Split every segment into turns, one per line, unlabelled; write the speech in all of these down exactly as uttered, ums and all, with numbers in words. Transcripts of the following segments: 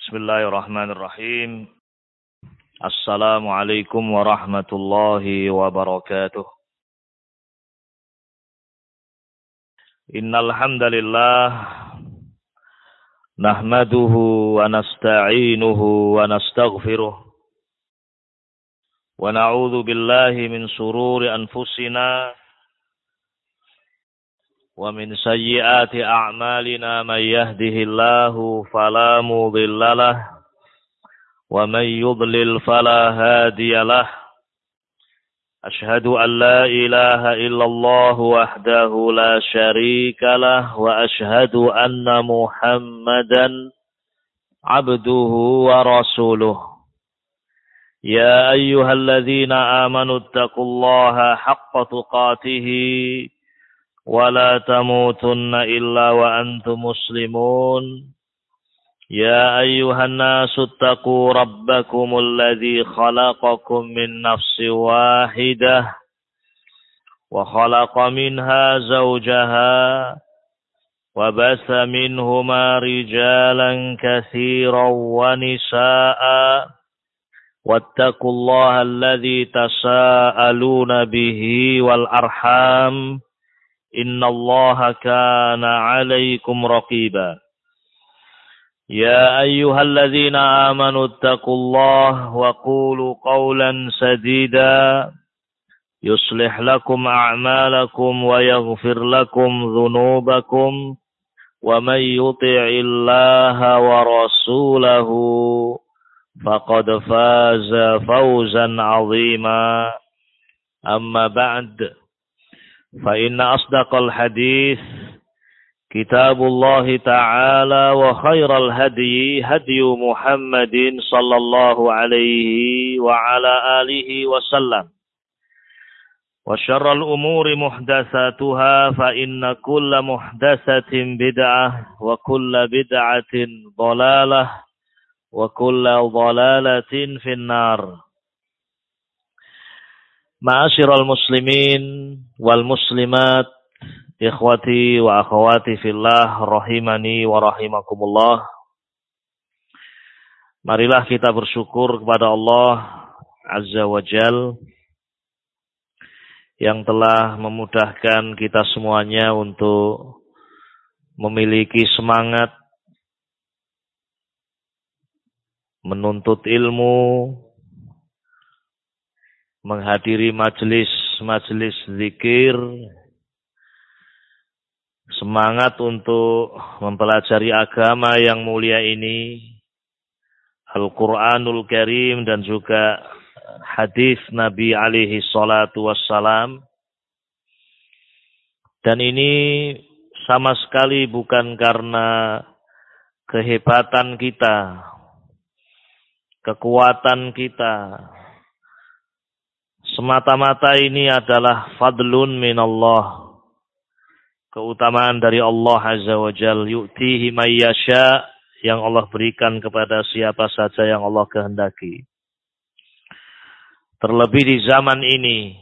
Bismillahirrahmanirrahim. Assalamualaikum warahmatullahi wabarakatuh. Innal hamdalillah nahmaduhu wa nasta'inuhu wa nastaghfiruh wa na'udzu billahi min shururi anfusina wa min sayyiati a'malina may yahdihillahu fala mudhillalah wa may yudlil fala hadiyalah. Ashhadu an la ilaha illallah wahdahu la syarikalah wa ashhadu anna Muhammadan abduhu wa rasuluh. Ya ayyuhalladzina amanu taqullaha haqqa tuqatih ولا تموتن إلا وأنتم مسلمون يا أيها الناس اتقوا ربكم الذي خلقكم من نفس واحدة وخلق منها زوجها وبث منهما رجالا كثيرا ونساء واتقوا الله الذي تساءلون به والأرحام Inna Allah kana alaikum raqiba. Ya ayyuhalladzina amanu taqullaha wa qulu qawlan sadida yuslih lakum a'malakum wa yaghfir lakum dhunubakum wa may yuti'illaha wa rasulahu faqad faza fawzan 'azima. Amma ba'd. فإن أصدق الحديث كتاب الله تعالى وخير الهدي هدي محمد صلى الله عليه وعلى آله وسلم وشر الأمور محدثاتها فإن كل محدثة بدعة وكل بدعة ضلالة وكل ضلالة في النار. Ma'asyiral muslimin wal muslimat, ikhwati wa akhwati fillah, rahimani wa rahimakumullah. Marilah kita bersyukur kepada Allah Azza wa Jal yang telah memudahkan kita semuanya untuk memiliki semangat menuntut ilmu, menghadiri majelis-majelis zikir, semangat untuk mempelajari agama yang mulia ini, Al-Quranul Karim dan juga hadis Nabi alaihi salatu wassalam. Dan ini sama sekali bukan karena kehebatan kita, kekuatan kita. Semata-mata ini adalah fadlun minallah, keutamaan dari Allah Azza wa Jal, yu'tihi may yasha, yang Allah berikan kepada siapa saja yang Allah kehendaki. Terlebih di zaman ini,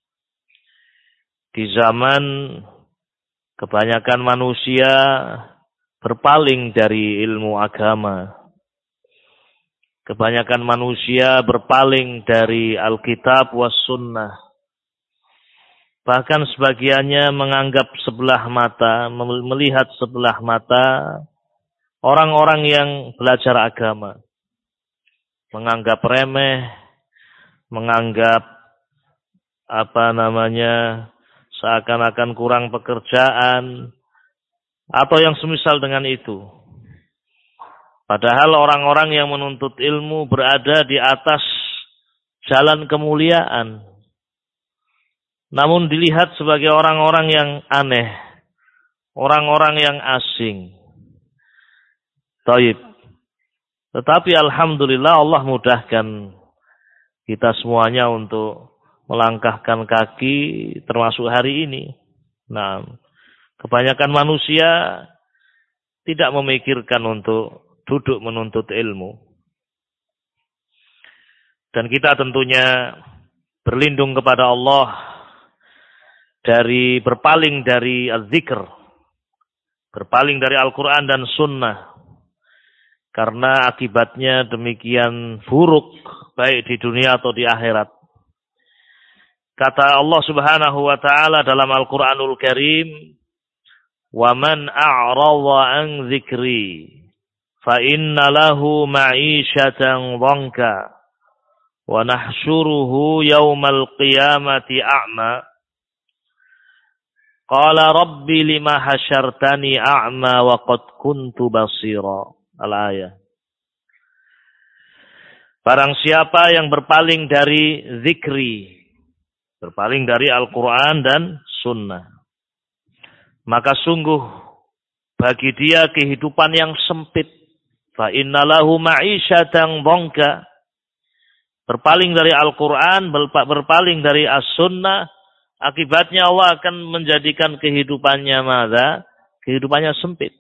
di zaman kebanyakan manusia berpaling dari ilmu agama. Kebanyakan manusia berpaling dari Alkitab was Sunnah. Bahkan sebagiannya menganggap sebelah mata, melihat sebelah mata orang-orang yang belajar agama. Menganggap remeh, menganggap apa namanya, seakan-akan kurang pekerjaan, atau yang semisal dengan itu. Padahal orang-orang yang menuntut ilmu berada di atas jalan kemuliaan. Namun dilihat sebagai orang-orang yang aneh, orang-orang yang asing. Taib. Tetapi alhamdulillah Allah mudahkan kita semuanya untuk melangkahkan kaki termasuk hari ini. Nah, kebanyakan manusia tidak memikirkan untuk duduk menuntut ilmu. Dan kita tentunya berlindung kepada Allah dari berpaling dari az-zikr, berpaling dari Al-Quran dan Sunnah. karena akibatnya demikian buruk baik di dunia atau di akhirat. Kata Allah Subhanahu wa taala dalam Al-Qur'anul Karim, "Wa man a'rada an dzikri fa inna lahu ma'isyatan dhanka wa nahsyuruhu yaumal qiyamati a'ma." Qala rabbi lima hasyartani a'ma wa qad kuntu basira. Al-ayah. Barang siapa yang berpaling dari zikri, berpaling dari Al-Quran dan Sunnah, maka sungguh bagi dia kehidupan yang sempit. Fa inna lahu ma'isyatan dhanka. Berpaling dari Al-Quran, berpaling dari As-Sunnah, akibatnya Allah akan menjadikan kehidupannya mada? Kehidupannya sempit.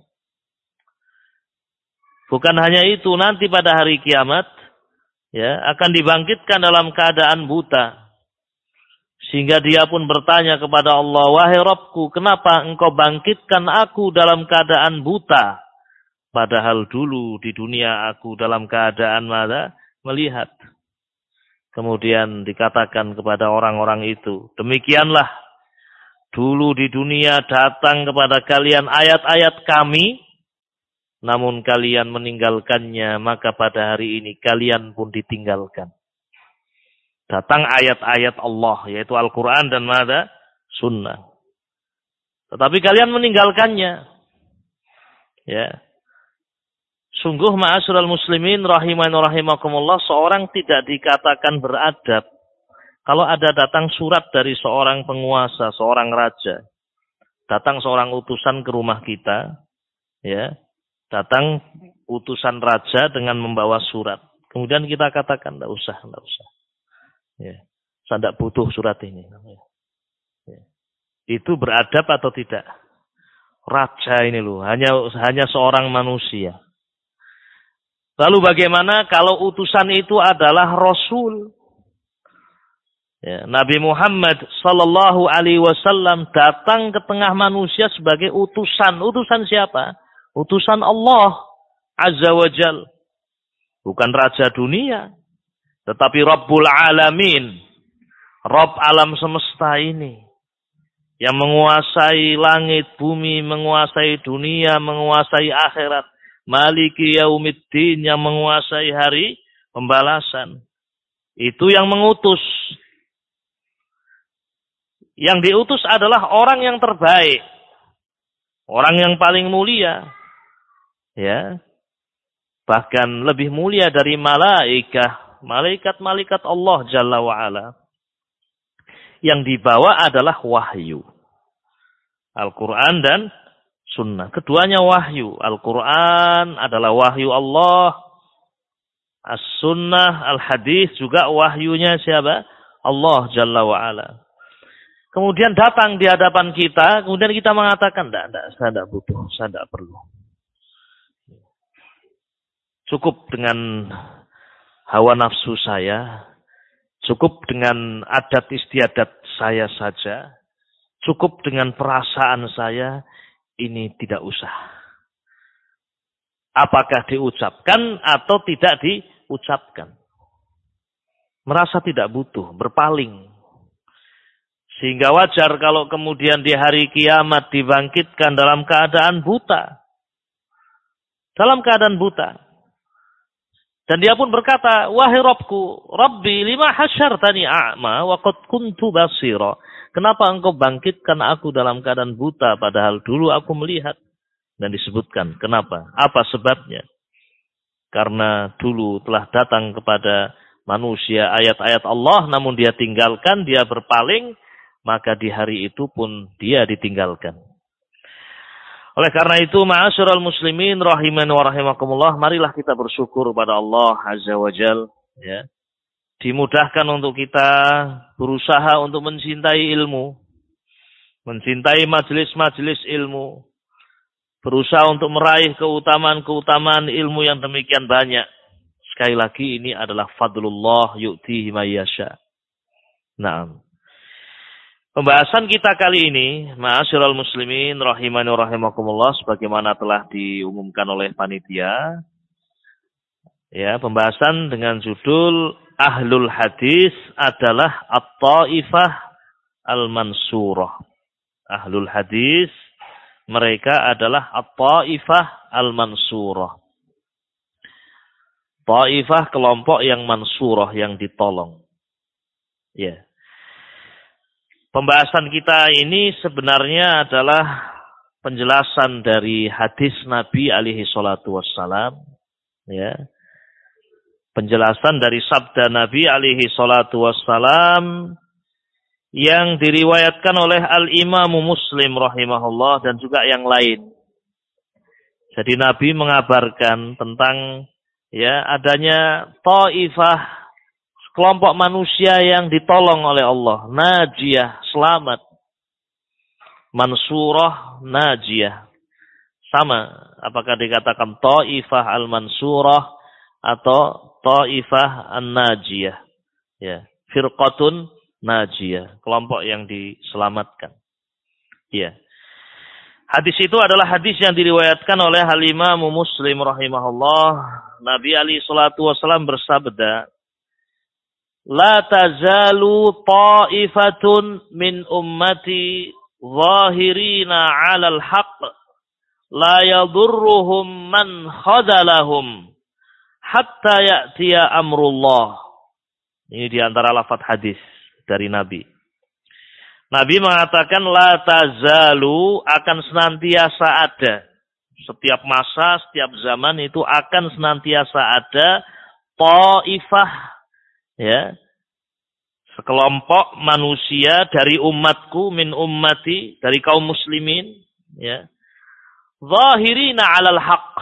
Bukan hanya itu, nanti pada hari kiamat ya akan dibangkitkan dalam keadaan buta. Sehingga dia pun bertanya kepada Allah, "Wahai Rabbku, kenapa engkau bangkitkan aku dalam keadaan buta? Padahal dulu di dunia aku dalam keadaan mada? Melihat." Kemudian dikatakan kepada orang-orang itu, "Demikianlah dulu di dunia datang kepada kalian ayat-ayat kami, namun kalian meninggalkannya, maka pada hari ini kalian pun ditinggalkan." Datang ayat-ayat Allah, yaitu Al-Quran dan mada? Sunnah. Tetapi kalian meninggalkannya. Ya. Sungguh ma'asyiral muslimin rahimani rahimakumullah, seorang tidak dikatakan beradab kalau ada datang surat dari seorang penguasa, seorang raja. Datang seorang utusan ke rumah kita, ya. Datang utusan raja dengan membawa surat. Kemudian kita katakan, enggak usah, enggak usah. Ya. Saya tidak butuh surat ini. Ya. Itu beradab atau tidak? Raja ini loh, hanya hanya seorang manusia. Lalu bagaimana kalau utusan itu adalah Rasul? Ya, Nabi Muhammad sallallahu alaihi wasallam datang ke tengah manusia sebagai utusan. Utusan siapa? Utusan Allah Azza wa Jal. Bukan raja dunia, tetapi Rabbul Alamin. Rabb alam semesta ini. Yang menguasai langit, bumi, menguasai dunia, menguasai akhirat. Maliki yaumiddin, yang menguasai hari pembalasan. Itu yang mengutus. Yang diutus adalah orang yang terbaik. Orang yang paling mulia. Ya. Bahkan lebih mulia dari malaikat. Malaikat-malaikat Allah Jalla wa'ala. Yang dibawa adalah wahyu. Al-Quran dan Sunnah. Keduanya wahyu. Al-Quran adalah wahyu Allah. As-Sunnah, Al-Hadis juga wahyunya siapa? Allah Jalla wa'ala. Kemudian datang di hadapan kita. Kemudian kita mengatakan, tidak, tidak, saya tidak butuh. Saya tidak perlu. Cukup dengan hawa nafsu saya. Cukup dengan adat istiadat saya saja. Cukup dengan perasaan saya. Ini tidak usah. Apakah diucapkan atau tidak diucapkan? Merasa tidak butuh, berpaling. Sehingga wajar kalau kemudian di hari kiamat dibangkitkan dalam keadaan buta. Dalam keadaan buta. Dan dia pun berkata, "Wahai Rabbku, Rabbi lima hasyartani a'ma wa qad kuntu basira." Kenapa engkau bangkitkan aku dalam keadaan buta padahal dulu aku melihat? Dan disebutkan kenapa? Apa sebabnya? Karena dulu telah datang kepada manusia ayat-ayat Allah, namun dia tinggalkan, dia berpaling, maka di hari itu pun dia ditinggalkan. Oleh karena itu, ma'asyiral muslimin rahimani wa rahimakumullah, marilah kita bersyukur pada Allah Azza wa Jal, ya. Dimudahkan untuk kita berusaha untuk mencintai ilmu, mencintai majelis-majelis ilmu, berusaha untuk meraih keutamaan-keutamaan ilmu yang demikian banyak. Sekali lagi, ini adalah fadlullah yu'tihi may yasha. Nah, pembahasan kita kali ini, ma'asyiral muslimin rahimani wa rahimakumullah, sebagaimana telah diumumkan oleh panitia, Ya, pembahasan dengan judul Ahlul Hadis adalah At-Taifah Al-Mansurah. Ahlul Hadis mereka adalah At-Taifah Al-Mansurah. Taifah kelompok yang mansurah, yang ditolong. Ya. Pembahasan kita ini sebenarnya adalah penjelasan dari hadis Nabi alaihi salatu wassalam, ya. Penjelasan dari sabda Nabi alaihi salatu wassalam yang diriwayatkan oleh Al-Imam Muslim rahimahullah dan juga yang lain. Jadi Nabi mengabarkan tentang ya adanya taifah, kelompok manusia yang ditolong oleh Allah, najiyah, selamat. Mansurah, najiyah. Sama, apakah dikatakan taifah al-mansurah atau taifah an-najiyah. Ya, firqatun najiyah, kelompok yang diselamatkan. Ya. Hadis itu adalah hadis yang diriwayatkan oleh Al-Imam Muslim rahimahullah. Nabi alaihi salatu wasallam bersabda, "La tazalu ta'ifatun min ummati zahirina 'alal haqq la yadurruhum man khadalahum hatta ya'tiya amrullah." Ini di antara lafaz hadis dari Nabi. Nabi mengatakan la tazalu, akan senantiasa ada. Setiap masa, setiap zaman itu akan senantiasa ada ta'ifah, ya, sekelompok manusia dari umatku, min ummati, dari kaum muslimin, ya, zahirina 'alal haqq,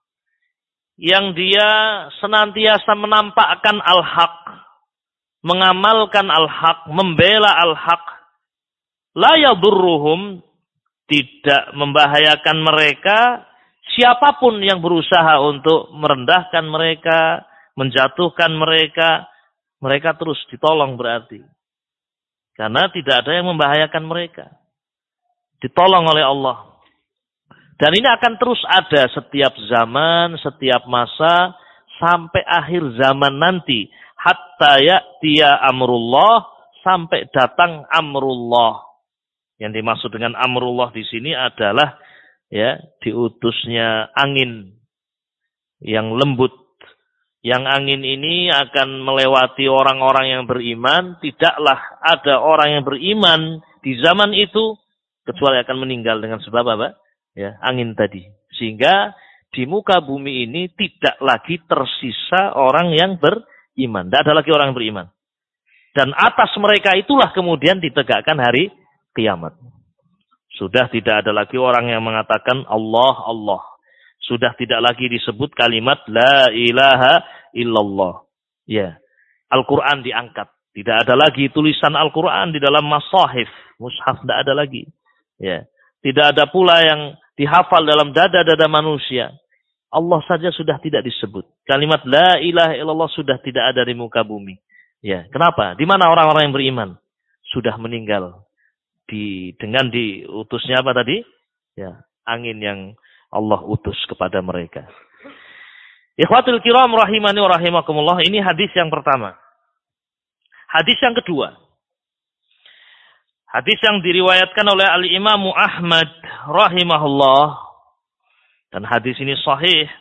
yang dia senantiasa menampakkan al-haq, mengamalkan al-haq, membela al-haq, la yadurruhum, tidak membahayakan mereka siapapun yang berusaha untuk merendahkan mereka, menjatuhkan mereka, mereka terus ditolong berarti. Karena tidak ada yang membahayakan mereka. Ditolong oleh Allah. Dan ini akan terus ada setiap zaman, setiap masa, sampai akhir zaman nanti. Hatta ya'tiya amrullah, sampai datang amrullah. Yang dimaksud dengan amrullah di sini adalah ya, diutusnya angin yang lembut. Yang angin ini akan melewati orang-orang yang beriman. Tidaklah ada orang yang beriman di zaman itu kecuali akan meninggal dengan sebab apa? Ya, angin tadi. Sehingga di muka bumi ini tidak lagi tersisa orang yang beriman. Tidak ada lagi orang yang beriman. Dan atas mereka itulah kemudian ditegakkan hari kiamat. Sudah tidak ada lagi orang yang mengatakan Allah, Allah. Sudah tidak lagi disebut kalimat la ilaha illallah. Ya. Al-Quran diangkat. Tidak ada lagi tulisan Al-Quran di dalam masahif. Mushaf tidak ada lagi. Ya. Tidak ada pula yang dihafal dalam dada-dada manusia. Allah saja sudah tidak disebut. Kalimat la ilaha illallah sudah tidak ada di muka bumi. Ya. Kenapa? Di mana orang-orang yang beriman? Sudah meninggal. Di, dengan diutusnya apa tadi? Ya, angin yang Allah utus kepada mereka. Ikhwatul kiram rahimani wa rahimakumullah, ini hadis yang pertama. Hadis yang kedua. Hadis yang diriwayatkan oleh Al-Imam Ahmad rahimahullah, dan hadis ini sahih.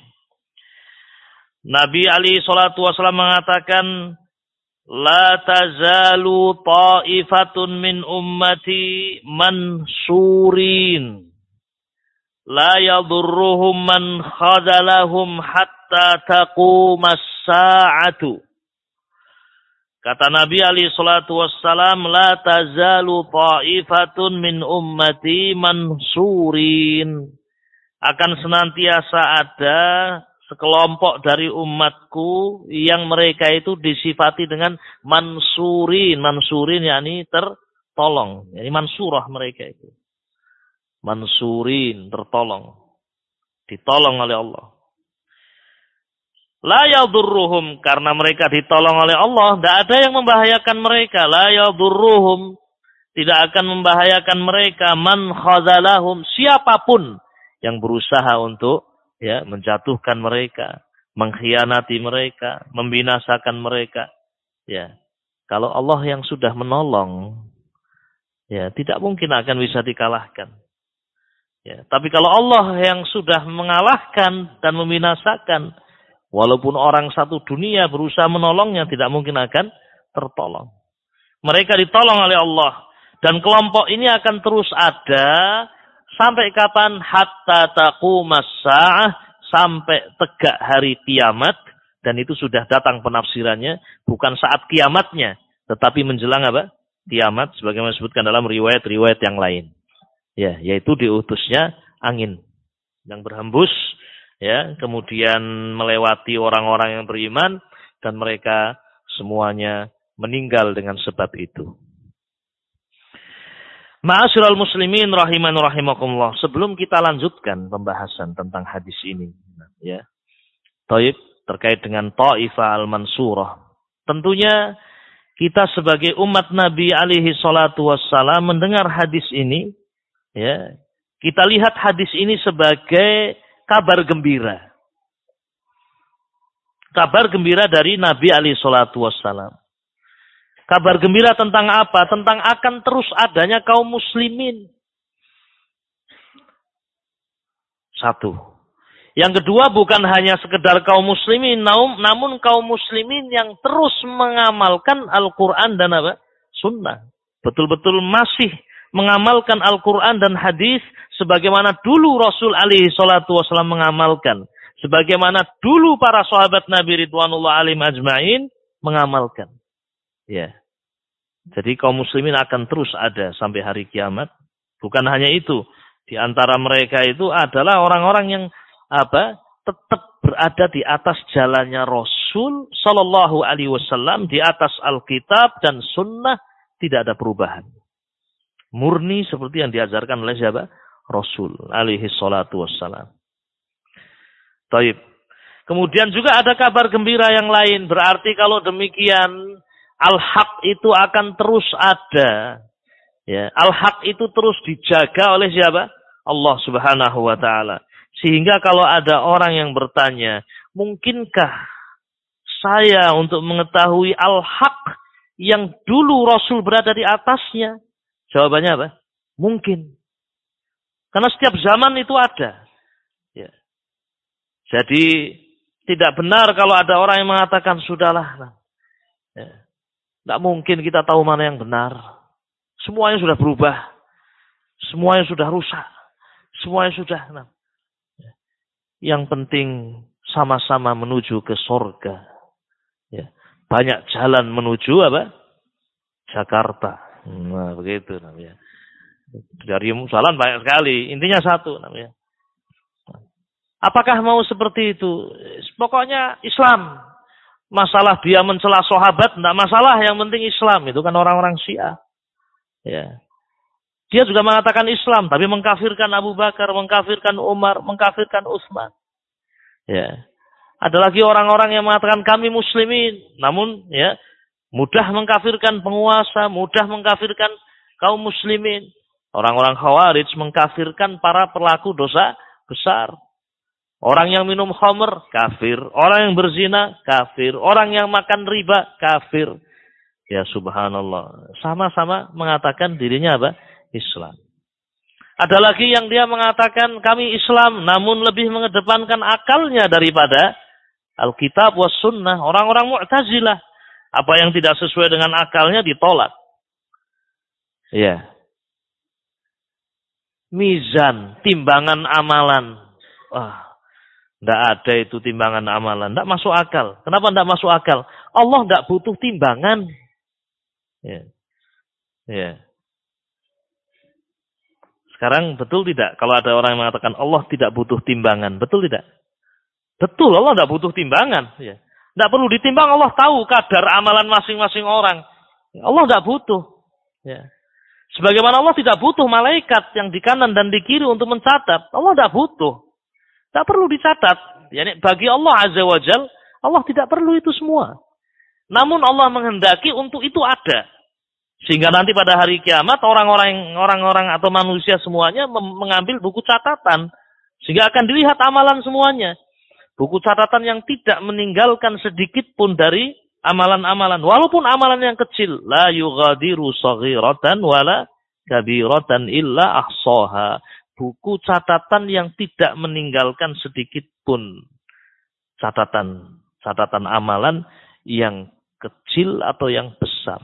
Nabi alaihi salatu wasallam mengatakan, la tazalu ta'ifatun min ummati mansurin la yadurruhum man khadalahum hatta taqumas sa'atu. Kata Nabi alaihi salatu wassalam, la tazalu ta'ifatun min ummati mansurin, akan senantiasa ada sekelompok dari umatku yang mereka itu disifati dengan mansurin. Mansurin yakni tertolong. Yani mansurah mereka itu. Mansurin, tertolong. Ditolong oleh Allah. La yadurruhum, karena mereka ditolong oleh Allah, tidak ada yang membahayakan mereka. La yadurruhum, tidak akan membahayakan mereka. Man khazalahum, siapapun yang berusaha untuk ya, menjatuhkan mereka, mengkhianati mereka, membinasakan mereka. Ya, kalau Allah yang sudah menolong, ya tidak mungkin akan bisa dikalahkan. Ya, tapi kalau Allah yang sudah mengalahkan dan membinasakan, walaupun orang satu dunia berusaha menolongnya, tidak mungkin akan tertolong. Mereka ditolong oleh Allah. Dan kelompok ini akan terus ada sampai kapan? Hatta taqumas sa'ah, sampai tegak hari kiamat. Dan itu sudah datang penafsirannya, bukan saat kiamatnya, tetapi menjelang apa? Kiamat, sebagaimana disebutkan dalam riwayat-riwayat yang lain. Ya, yaitu diutusnya angin yang berhembus, ya, kemudian melewati orang-orang yang beriman dan mereka semuanya meninggal dengan sebab itu. Ma'asyiral muslimin rahiman rahimakumullah. Sebelum kita lanjutkan pembahasan tentang hadis ini, ya. Taib terkait dengan Taifah al-Mansurah. Tentunya kita sebagai umat Nabi alaihi salatu wassalam mendengar hadis ini, ya, kita lihat hadis ini sebagai kabar gembira. Kabar gembira dari Nabi alaihi salatu wassalam. Kabar gembira tentang apa? Tentang akan terus adanya kaum muslimin. Satu. Yang kedua, bukan hanya sekedar kaum muslimin, namun kaum muslimin yang terus mengamalkan Al-Quran dan apa? Sunnah. Betul-betul masih mengamalkan Al-Quran dan hadis sebagaimana dulu Rasul alaihi salatu wassalam mengamalkan. Sebagaimana dulu para sahabat Nabi ridwanullah alaihim ajma'in mengamalkan. Ya. Jadi kaum muslimin akan terus ada sampai hari kiamat. Bukan hanya itu. Di antara mereka itu adalah orang-orang yang apa? Tetap berada di atas jalannya Rasul sallallahu alaihi wasallam, di atas Alkitab dan Sunnah, tidak ada perubahan. Murni seperti yang diajarkan oleh siapa? Rasul alaihi salatu wassalam. Taib. Kemudian juga ada kabar gembira yang lain. Berarti kalau demikian, Al-Haq itu akan terus ada. Ya, Al-Haq itu terus dijaga oleh siapa? Allah Subhanahu wa taala. Sehingga kalau ada orang yang bertanya, mungkinkah saya untuk mengetahui Al-Haq yang dulu Rasul berada di atasnya? Jawabannya apa? Mungkin. Karena setiap zaman itu ada. Ya. Jadi tidak benar kalau ada orang yang mengatakan sudahlah. Ya. Tidak mungkin kita tahu mana yang benar. Semuanya sudah berubah. Semuanya sudah rusak. Semuanya sudah. Nah. Yang penting sama-sama menuju ke surga. Ya. Banyak jalan menuju apa? Jakarta. Nah, begitu namanya. Dari jalan banyak sekali. Intinya satu namanya. Apakah mau seperti itu? Pokoknya Islam. Masalah dia mencela sahabat, tidak masalah. Yang penting Islam. Itu kan orang-orang Syiah. Ya. Dia juga mengatakan Islam, tapi mengkafirkan Abu Bakar, mengkafirkan Umar, mengkafirkan Utsman. Ya. Ada lagi orang-orang yang mengatakan kami muslimin, namun ya mudah mengkafirkan penguasa, mudah mengkafirkan kaum muslimin. Orang-orang Khawarij mengkafirkan para pelaku dosa besar. Orang yang minum khamr, kafir. Orang yang berzina, kafir. Orang yang makan riba, kafir. Ya subhanallah. Sama-sama mengatakan dirinya apa? Islam. Ada lagi yang dia mengatakan kami Islam, namun lebih mengedepankan akalnya daripada Alkitab was sunnah. Orang-orang Mu'tazilah. Apa yang tidak sesuai dengan akalnya ditolak. Ya. Mizan, timbangan amalan. Wah. Tidak ada itu timbangan amalan. Tidak masuk akal. Kenapa tidak masuk akal? Allah tidak butuh timbangan. Ya. Ya. Sekarang betul tidak? Kalau ada orang yang mengatakan Allah tidak butuh timbangan. Betul tidak? Betul, Allah tidak butuh timbangan. Ya. Tidak perlu ditimbang, Allah tahu kadar amalan masing-masing orang. Allah tidak butuh. Ya. Sebagaimana Allah tidak butuh malaikat yang di kanan dan di kiri untuk mencatat. Allah tidak butuh. Tak perlu dicatat. Yani bagi Allah Azza wa Jal, Allah tidak perlu itu semua. Namun Allah menghendaki untuk itu ada. Sehingga nanti pada hari kiamat orang-orang orang-orang atau manusia semuanya mengambil buku catatan. Sehingga akan dilihat amalan semuanya. Buku catatan yang tidak meninggalkan sedikit pun dari amalan-amalan. Walaupun amalan yang kecil. La yughadiru saghiratan wala kabiratan illa ahsaha. Buku catatan yang tidak meninggalkan sedikit pun. Catatan. Catatan amalan yang kecil atau yang besar.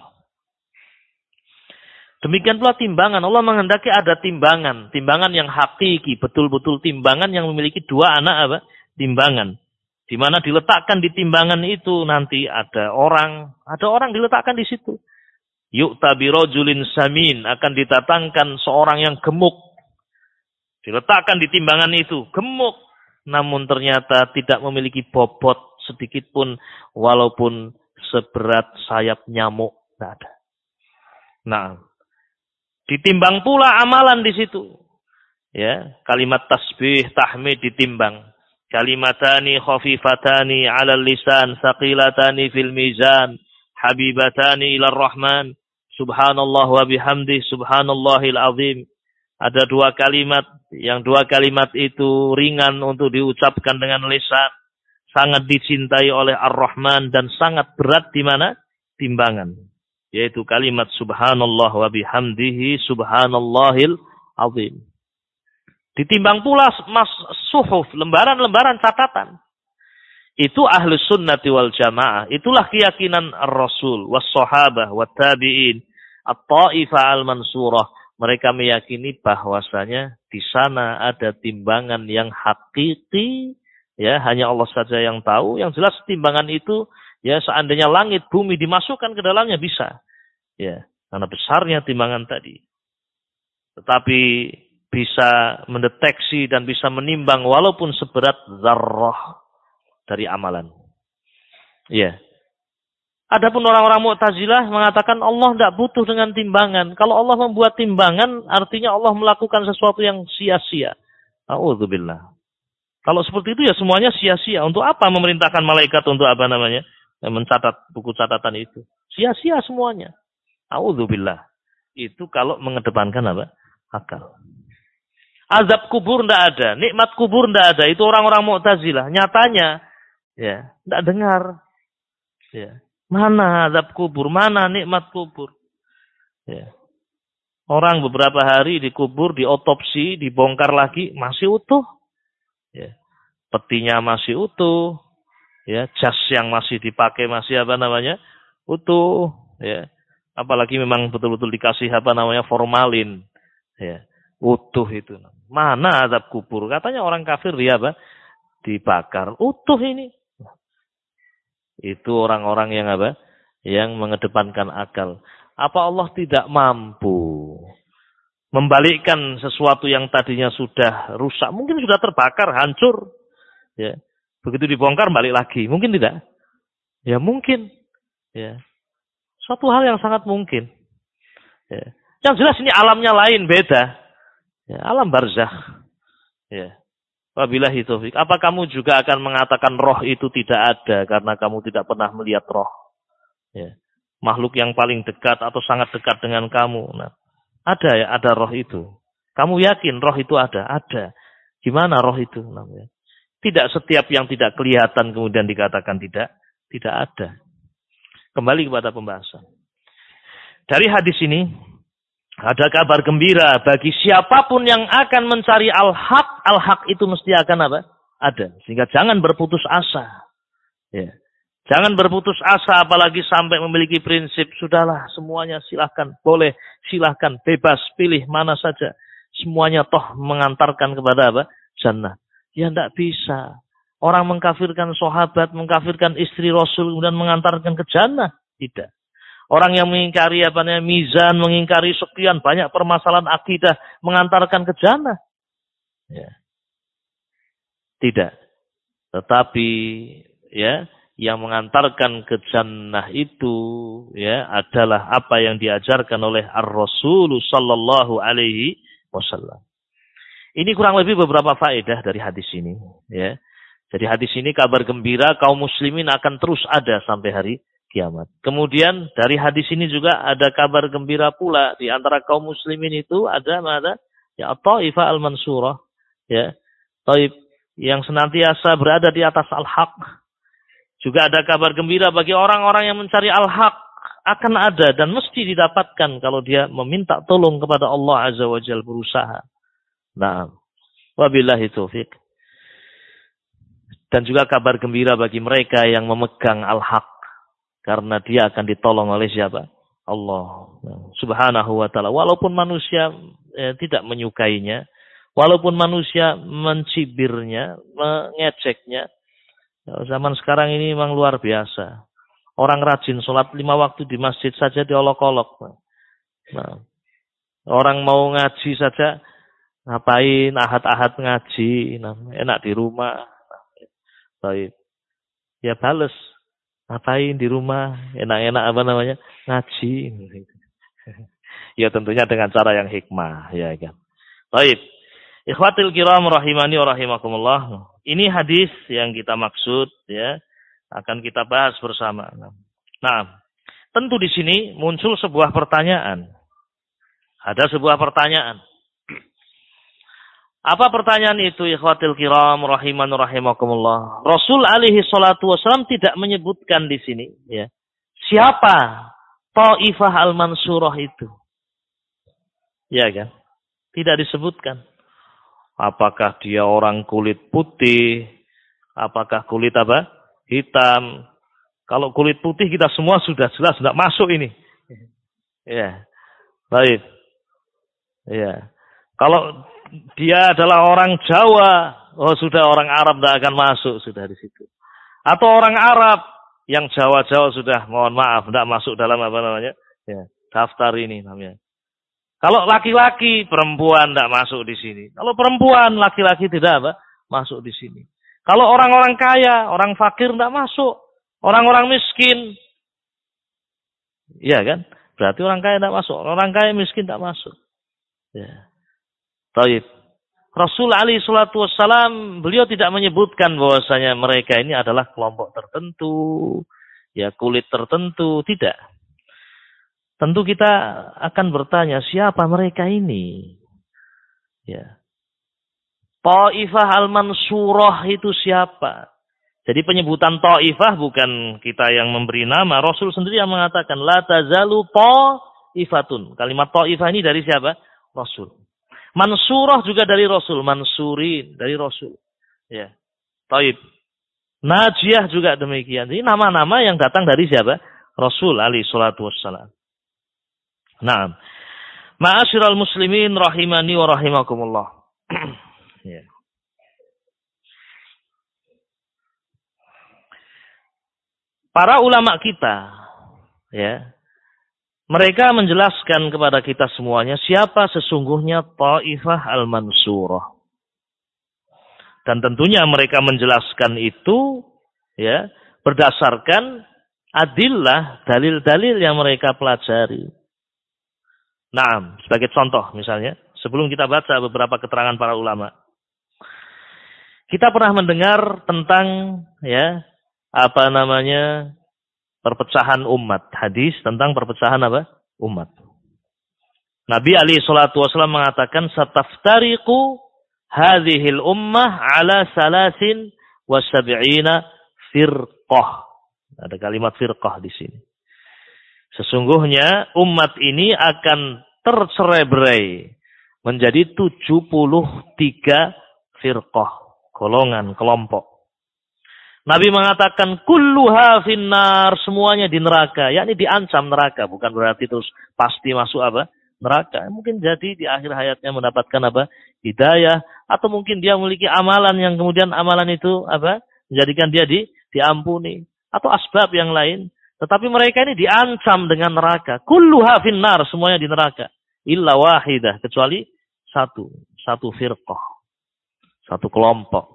Demikian pula timbangan. Allah menghendaki ada timbangan. Timbangan yang hakiki. Betul-betul timbangan yang memiliki dua anak apa? Timbangan. Di mana diletakkan di timbangan itu nanti ada orang. Ada orang diletakkan di situ. Yu'ta birojulin samin. Akan ditatangkan seorang yang gemuk. Diletakkan di timbangan itu. Gemuk. Namun ternyata tidak memiliki bobot sedikit pun. Walaupun seberat sayap nyamuk. Tidak ada. Nah. Ditimbang pula amalan di situ. Ya, kalimat tasbih, tahmid ditimbang. Kalimatani khafifatani 'alal lisan, thaqilatani fil mizan, habibatani ilar rahman. Subhanallah wa bihamdi, subhanallahil azim. Ada dua kalimat, yang dua kalimat itu ringan untuk diucapkan dengan lisan, sangat dicintai oleh Ar-Rahman dan sangat berat di mana? Timbangan. Yaitu kalimat subhanallah wa bihamdihi subhanallahil azim. Ditimbang pula mas suhuf, lembaran-lembaran catatan. Itu ahlu sunnati wal jamaah. Itulah keyakinan Ar-Rasul, was-sahabah, wat-tabi'in, at-ta'ifah al-mansurah. Mereka meyakini bahwasanya di sana ada timbangan yang hakiki. Ya, hanya Allah saja yang tahu. Yang jelas timbangan itu, ya seandainya langit, bumi dimasukkan ke dalamnya bisa. Ya, karena besarnya timbangan tadi. Tetapi bisa mendeteksi dan bisa menimbang walaupun seberat zarrah dari amalan. Ya. Adapun orang-orang Mu'tazilah mengatakan Allah tidak butuh dengan timbangan. Kalau Allah membuat timbangan, artinya Allah melakukan sesuatu yang sia-sia. A'udzubillah. Kalau seperti itu ya semuanya sia-sia. Untuk apa memerintahkan malaikat untuk apa namanya? Mencatat buku catatan itu. Sia-sia semuanya. A'udzubillah. Itu kalau mengedepankan apa? Akal. Azab kubur tidak ada. Nikmat kubur tidak ada. Itu orang-orang Mu'tazilah. Nyatanya, ya, tidak dengar. Ya. Mana azab kubur? Mana nikmat kubur? Ya. Orang beberapa hari dikubur, diotopsi, dibongkar lagi, masih utuh. Ya. Petinya masih utuh. Ya. Jas yang masih dipakai masih apa namanya? Utuh. Ya. Apalagi memang betul-betul dikasih apa namanya? Formalin. Ya. Utuh itu. Mana azab kubur? Katanya orang kafir dia apa? Dibakar. Utuh ini. Itu orang-orang yang apa? Yang mengedepankan akal. Apa Allah tidak mampu membalikkan sesuatu yang tadinya sudah rusak? Mungkin sudah terbakar, hancur. Ya. Begitu dibongkar balik lagi. Mungkin tidak? Ya mungkin. Ya. Suatu hal yang sangat mungkin. Ya. Yang jelas ini alamnya lain, beda. Ya, alam barzakh. Ya. Wabillahi taufik. Apa kamu juga akan mengatakan roh itu tidak ada karena kamu tidak pernah melihat roh? Ya. Makhluk yang paling dekat atau sangat dekat dengan kamu. Nah, ada ya, ada roh itu. Kamu yakin roh itu ada? Ada. Gimana roh itu namanya? Tidak setiap yang tidak kelihatan kemudian dikatakan tidak, tidak ada. Kembali kepada pembahasan. Dari hadis ini ada kabar gembira bagi siapapun yang akan mencari al-haq. Al-haq itu mesti akan apa? Ada. Sehingga jangan berputus asa. Ya. Jangan berputus asa apalagi sampai memiliki prinsip. Sudahlah semuanya silahkan. Boleh silahkan. Bebas pilih mana saja. Semuanya toh mengantarkan kepada apa? Jannah. Ya tidak bisa. Orang mengkafirkan sahabat, mengkafirkan istri Rasul kemudian mengantarkan ke jannah. Tidak. Orang yang mengingkari apa namanya mizan, mengingkari sekian banyak permasalahan akidah, mengantarkan ke jannah. Ya. Tidak. Tetapi ya, yang mengantarkan ke jannah itu ya adalah apa yang diajarkan oleh Ar-Rasul sallallahu alaihi wasallam. Ini kurang lebih beberapa faedah dari hadis ini, ya. Jadi hadis ini kabar gembira kaum muslimin akan terus ada sampai hari kiamat. Kemudian dari hadis ini juga ada kabar gembira pula di antara kaum muslimin itu ada mana? Ya Taifah al-Mansurah, ya. Taib yang senantiasa berada di atas al-haq. Juga ada kabar gembira bagi orang-orang yang mencari al-haq, akan ada dan mesti didapatkan kalau dia meminta tolong kepada Allah Azza wa Jalla, berusaha. Nah, wabillahi taufik. Dan juga kabar gembira bagi mereka yang memegang al-haq, karena dia akan ditolong oleh siapa? Allah Subhanahu wa ta'ala. Walaupun manusia eh, tidak menyukainya, walaupun manusia mencibirnya, mengeceknya, zaman sekarang ini memang luar biasa. Orang rajin sholat lima waktu di masjid saja diolok-olok. Nah, orang mau ngaji saja, ngapain ahad-ahad ngaji, nah, enak di rumah. Baik. Ya bales. Ngapain di rumah, enak-enak apa namanya, ngaji. Ya tentunya dengan cara yang hikmah, ya kan. Baik. Ikhwatil kiram rahimani wa rahimakumullah. Ini hadis yang kita maksud, ya, akan kita bahas bersama. Nah, tentu di sini muncul sebuah pertanyaan. Ada sebuah pertanyaan. Apa pertanyaan itu, ikhwatil kiram rahiman rahimakumullah? Rasul alaihi salatu wasallam tidak menyebutkan di sini, ya. Siapa Taifah al-Mansurah itu? Ya kan? Tidak disebutkan. Apakah dia orang kulit putih? Apakah kulit apa? Hitam. Kalau kulit putih kita semua sudah jelas tidak masuk ini. Ya. Baik. Ya. Kalau dia adalah orang Jawa, oh sudah orang Arab tidak akan masuk sudah di situ. Atau orang Arab yang Jawa-Jawa sudah, mohon maaf, tidak masuk dalam apa namanya, ya, daftar ini namanya. Kalau laki-laki, perempuan tidak masuk di sini. Kalau perempuan, laki-laki tidak apa, masuk di sini. Kalau orang-orang kaya, orang fakir tidak masuk. Orang-orang miskin, iya kan? Berarti orang kaya tidak masuk. Orang kaya miskin tidak masuk. Ya. Taib. Rasul alaihi salatu wassalam, beliau tidak menyebutkan bahwasanya mereka ini adalah kelompok tertentu, ya kulit tertentu, tidak. Tentu kita akan bertanya, siapa mereka ini? Ya. Taifah al-Mansurah itu siapa? Jadi penyebutan Taifah bukan kita yang memberi nama, Rasul sendiri yang mengatakan la tazalu taifatun. Kalimat Taifah ini dari siapa? Rasul. Mansurah juga dari Rasul, Mansurin dari Rasul. Ya. Taib. Najiyah juga demikian. Ini nama-nama yang datang dari siapa? Rasul alaihi salatu wassalam. Naam. Ma'asyiral muslimin rahimani wa rahimakumullah. Ya. Para ulama kita, ya, mereka menjelaskan kepada kita semuanya siapa sesungguhnya Taifah al-Mansurah. Dan tentunya mereka menjelaskan itu, ya, berdasarkan adillah, dalil-dalil yang mereka pelajari. Nah, sebagai contoh misalnya, sebelum kita baca beberapa keterangan para ulama. Kita pernah mendengar tentang, ya, apa namanya, perpecahan umat. Hadis tentang perpecahan apa? Umat. Nabi alaihi salatu wasallam mengatakan, "Sataftariqu hadhil ummah ala salasin wa sab'ina firqah." Ada kalimat firqah di sini. Sesungguhnya umat ini akan tercerai-berai menjadi tujuh puluh tiga firqah, golongan, kelompok. Nabi mengatakan kulluha finnar, semuanya di neraka, yakni diancam neraka, bukan berarti terus pasti masuk apa? Neraka. Mungkin jadi di akhir hayatnya mendapatkan apa? Hidayah, atau mungkin dia memiliki amalan yang kemudian amalan itu apa? Menjadikan dia di diampuni, atau asbab yang lain. Tetapi mereka ini diancam dengan neraka. Kulluha finnar, semuanya di neraka. Illa wahidah, kecuali satu, satu firqah, satu kelompok.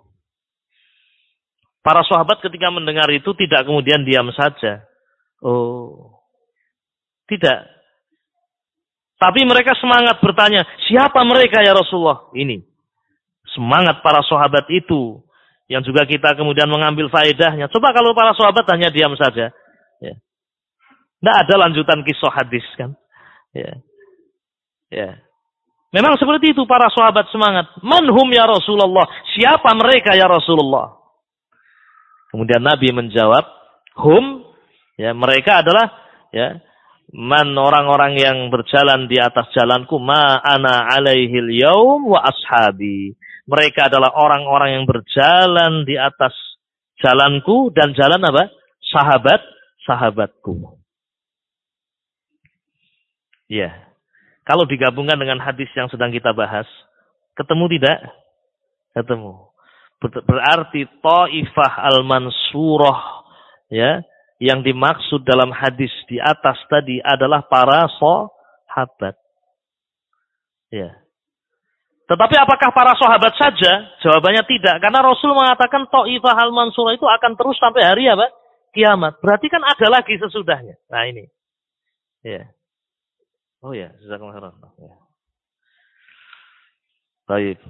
Para sahabat ketika mendengar itu tidak kemudian diam saja. Oh, tidak. Tapi mereka semangat bertanya, siapa mereka ya Rasulullah? Ini. Semangat para sahabat itu. Yang juga kita kemudian mengambil faedahnya. Coba kalau para sahabat hanya diam saja. Ya. Tidak ada lanjutan kisah hadis kan. Ya. Ya. Memang seperti itu para sahabat semangat. Manhum ya Rasulullah? Siapa mereka ya Rasulullah? Kemudian Nabi menjawab, hum, ya mereka adalah ya man orang-orang yang berjalan di atas jalanku, ma ana alaihil yaum wa ashabi. Mereka adalah orang-orang yang berjalan di atas jalanku dan jalan apa? Sahabat, sahabatku. Ya. Kalau digabungkan dengan hadis yang sedang kita bahas, ketemu tidak? Ketemu. Berarti Taifah al-Mansurah, ya, yang dimaksud dalam hadis di atas tadi adalah para sahabat. Ya. Tetapi apakah para sahabat saja? Jawabannya tidak. Karena Rasul mengatakan Taifah al-Mansurah itu akan terus sampai hari apa? Kiamat. Berarti kan ada lagi sesudahnya. Nah ini. Ya. Oh ya, jazakallahu khairan. Ya. Baik.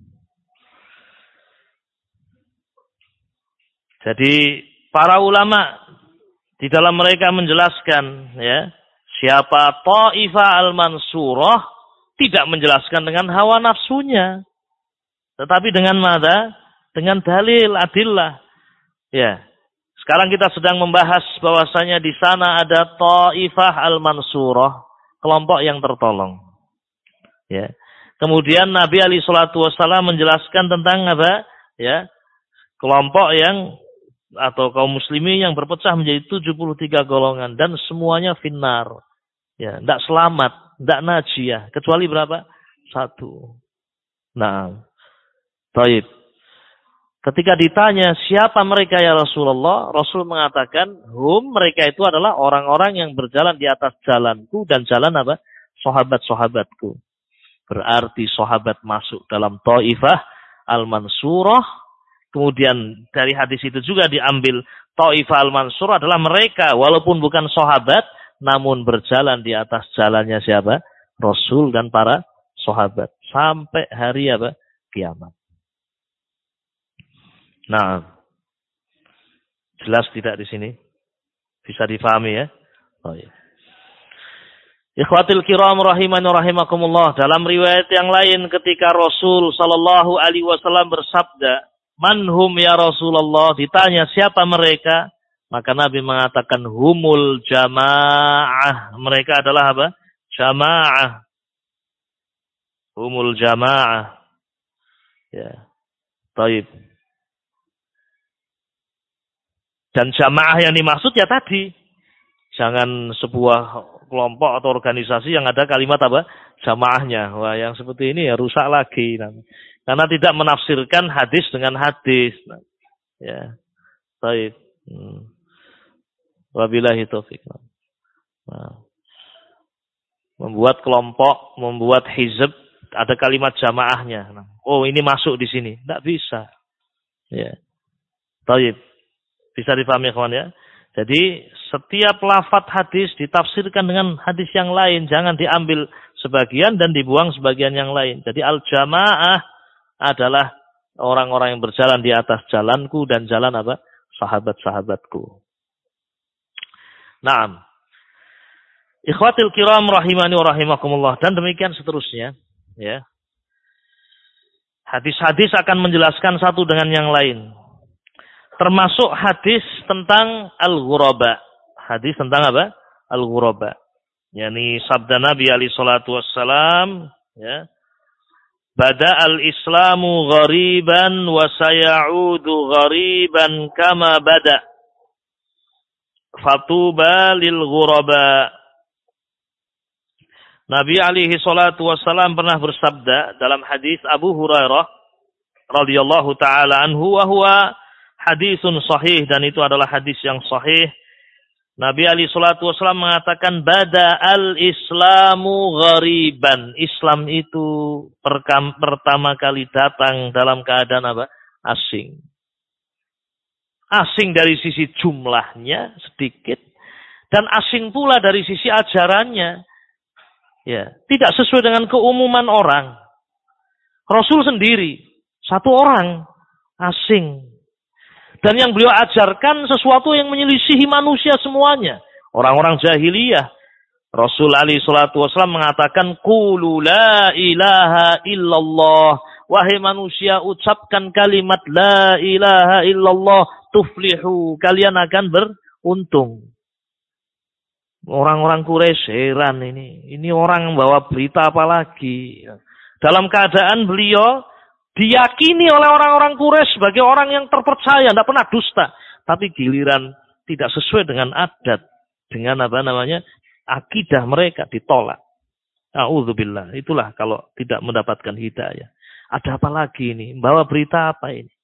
Jadi para ulama di dalam mereka menjelaskan ya, siapa Taifah al-Mansurah tidak menjelaskan dengan hawa nafsunya, tetapi dengan mana? Dengan dalil, adillah. Ya. Sekarang kita sedang membahas bahwasanya di sana ada Taifah al-Mansurah, kelompok yang tertolong. Ya. Kemudian Nabi alaihi salatu wasallam menjelaskan tentang apa? Ya. Kelompok yang atau kaum muslimin yang berpecah menjadi tujuh puluh tiga golongan dan semuanya finnar. Ya, enggak selamat, enggak najiyah, kecuali berapa? Satu. Nah, baik. Ketika ditanya siapa mereka ya Rasulullah, Rasul mengatakan, hum, mereka itu adalah orang-orang yang berjalan di atas jalanku dan jalan apa? Sahabat-sahabatku. Berarti sahabat masuk dalam Taifah al-Mansurah. Kemudian dari hadis itu juga diambil Taifah al-Mansurah adalah mereka walaupun bukan sahabat namun berjalan di atas jalannya siapa? Rasul dan para sahabat sampai hari apa? Kiamat. Nah, jelas tidak di sini? Bisa difahami ya? Oh ya. Ikhwatil kiram rahimani rahimakumullah, dalam riwayat yang lain ketika Rasul sallallahu alaihi wasallam bersabda, "Manhum ya Rasulullah?" Ditanya siapa mereka? Maka Nabi mengatakan humul jamaah. Mereka adalah apa? Jamaah. Humul jamaah. Ya. Baik. Dan jamaah yang dimaksud ya tadi. Jangan sebuah kelompok atau organisasi yang ada kalimat apa? Jamaahnya. Wah, yang seperti ini ya rusak lagi. Karena tidak menafsirkan hadis dengan hadis. Ya. Baik. Hmm. Wabillahi taufik. Nah. Membuat kelompok, membuat hizb, ada kalimat jamaahnya. Nah. Oh, ini masuk di sini. Tidak bisa. Ya. Baik. Bisa dipahami kawan ya? Jadi setiap lafaz hadis ditafsirkan dengan hadis yang lain. Jangan diambil sebagian dan dibuang sebagian yang lain. Jadi al-jamaah adalah orang-orang yang berjalan di atas jalanku dan jalan apa? Sahabat-sahabatku. Naam. Ikhwatil kiram rahimani wa rahimakumullah. Dan demikian seterusnya. Ya. Hadis-hadis akan menjelaskan satu dengan yang lain. Termasuk hadis tentang al-ghuraba. Hadis tentang apa? Al-ghuraba. Yani sabda Nabi alaihi salatu wassalam, ya. Bada al-islamu ghariban wa sayaudu ghariban kama bada. Fatuba lil ghuraba. Nabi alaihi salatu wassalam pernah bersabda dalam hadis Abu Hurairah radhiyallahu taala anhu, wa huwa hadisun sahih, dan itu adalah hadis yang sahih. Nabi alaihi salatu wasallam mengatakan bada al-islamu ghariban. Islam itu perkam, pertama kali datang dalam keadaan apa? Asing. Asing dari sisi jumlahnya sedikit dan asing pula dari sisi ajarannya. Ya, tidak sesuai dengan keumuman orang. Rasul sendiri satu orang asing. Dan yang beliau ajarkan sesuatu yang menyelisihi manusia semuanya. Orang-orang jahiliyah Rasul alaihi salatu wasallam mengatakan, qulu la ilaha illallah. Wahai manusia, ucapkan kalimat la ilaha illallah, tuflihu, kalian akan beruntung. Orang-orang Quraisy heran ini. Ini orang bawa berita apa lagi? Dalam keadaan beliau diyakini oleh orang-orang Quraisy sebagai orang yang terpercaya, tidak pernah dusta. Tapi giliran tidak sesuai dengan adat, dengan apa namanya, akidah mereka ditolak. A'udzubillah. Itulah kalau tidak mendapatkan hidayah. Ada apa lagi ini? Bawa berita apa ini?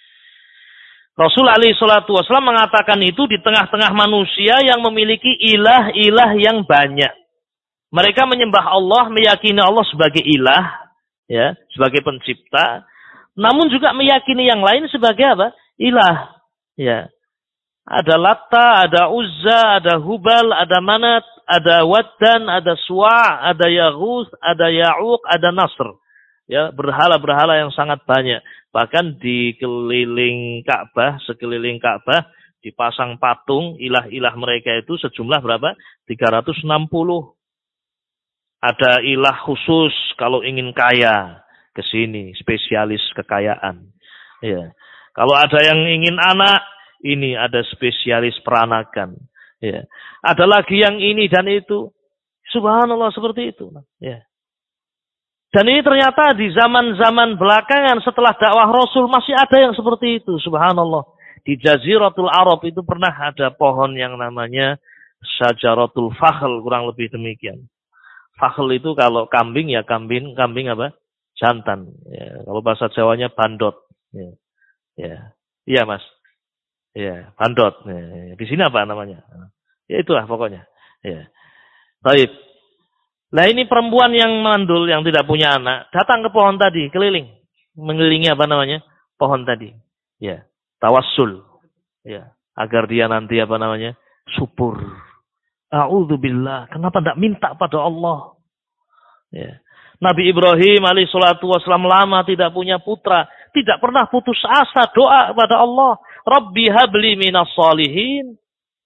Rasul alaihi salatu wasallam mengatakan itu di tengah-tengah manusia yang memiliki ilah-ilah yang banyak. Mereka menyembah Allah, meyakini Allah sebagai ilah, ya, sebagai pencipta. Namun juga meyakini yang lain sebagai apa? Ilah. Ya. Ada Latta, ada Uzza, ada Hubal, ada Manat, ada Waddan, ada Suwa', ada Yaghus, ada Ya'uq, ada Nasr. Ya, berhala-berhala yang sangat banyak. Bahkan di keliling Ka'bah, sekeliling Ka'bah dipasang patung ilah-ilah mereka itu sejumlah berapa? tiga ratus enam puluh. Ada ilah khusus kalau ingin kaya ke sini, spesialis kekayaan. Ya. Kalau ada yang ingin anak, ini ada spesialis peranakan. Ya. Ada lagi yang ini dan itu. Subhanallah, seperti itu. Ya. Dan ini ternyata di zaman-zaman belakangan setelah dakwah Rasul masih ada yang seperti itu. Subhanallah. Di Jaziratul Arab itu pernah ada pohon yang namanya Syajaratul Fakhl, kurang lebih demikian. Fakhl itu kalau kambing ya kambing, kambing apa? Jantan. Ya. Kalau bahasa Jawanya bandot. Ya. Ya. Iya, Mas. Ya, bandot. Ya. Di sini apa namanya? Ya itulah pokoknya. Ya. Baik. Nah ini perempuan yang mandul, yang tidak punya anak, datang ke pohon tadi, keliling. Mengelilingi apa namanya? Pohon tadi. Ya, tawassul. Ya, agar dia nanti apa namanya? Subur. A'udzubillah. Kenapa tidak minta pada Allah? Ya. Nabi Ibrahim alaihissalatu wassalam lama tidak punya putra. Tidak pernah putus asa doa kepada Allah. Rabbi habli minas shalihin.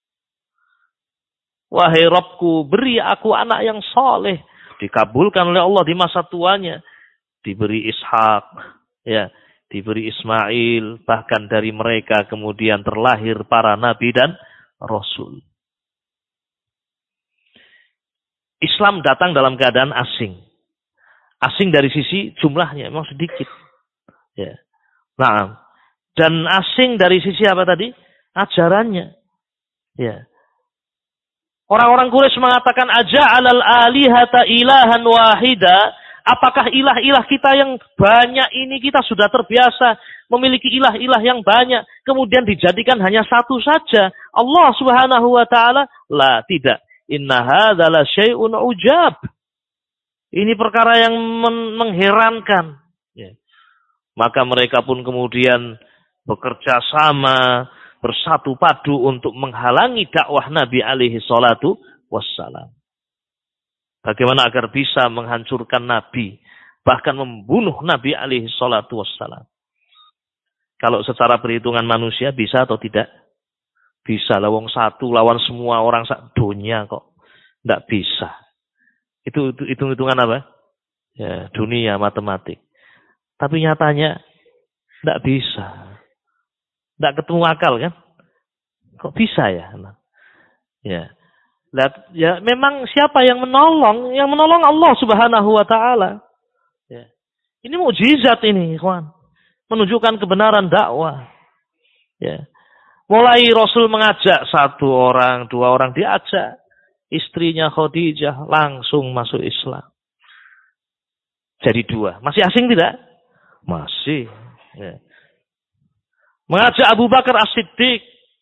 Wahai Rabbku, beri aku anak yang soleh. Dikabulkan oleh Allah di masa tuanya. Diberi Ishak, ya, diberi Ismail. Bahkan dari mereka kemudian terlahir para nabi dan rasul. Islam datang dalam keadaan asing. Asing dari sisi jumlahnya, memang sedikit. Ya. Nah, dan asing dari sisi apa tadi? Ajarannya. Ya. Orang-orang Quraisy mengatakan aja'alal alihata ilahan wahida. Apakah ilah-ilah kita yang banyak ini kita sudah terbiasa memiliki ilah-ilah yang banyak kemudian dijadikan hanya satu saja Allah Subhanahu wa taala? La, tidak. Inna hadza la syai'un ujab. Ini perkara yang men- mengherankan. Ya. Maka mereka pun kemudian bekerja sama, bersatu padu untuk menghalangi dakwah Nabi alaihi salatu wassalam. Bagaimana agar bisa menghancurkan Nabi, bahkan membunuh Nabi alaihi salatu wassalam. Kalau secara perhitungan manusia bisa atau tidak? Bisa, lawang satu lawan semua orang sak dunia kok. Tidak bisa. Itu hitung-hitungan apa? Ya, dunia matematik. Tapi nyatanya tidak bisa. Tidak ketemu akal kan? Kok bisa ya? Ya. Lihat, ya memang siapa yang menolong? Yang menolong Allah Subhanahu wa taala. Ya. Ini mukjizat ini, ikhwan. Menunjukkan kebenaran dakwah. Ya. Mulai Rasul mengajak satu orang, dua orang diajak. Istrinya Khadijah langsung masuk Islam. Jadi dua. Masih asing tidak? Masih. Ya. Mengajak Abu Bakar As-Siddiq,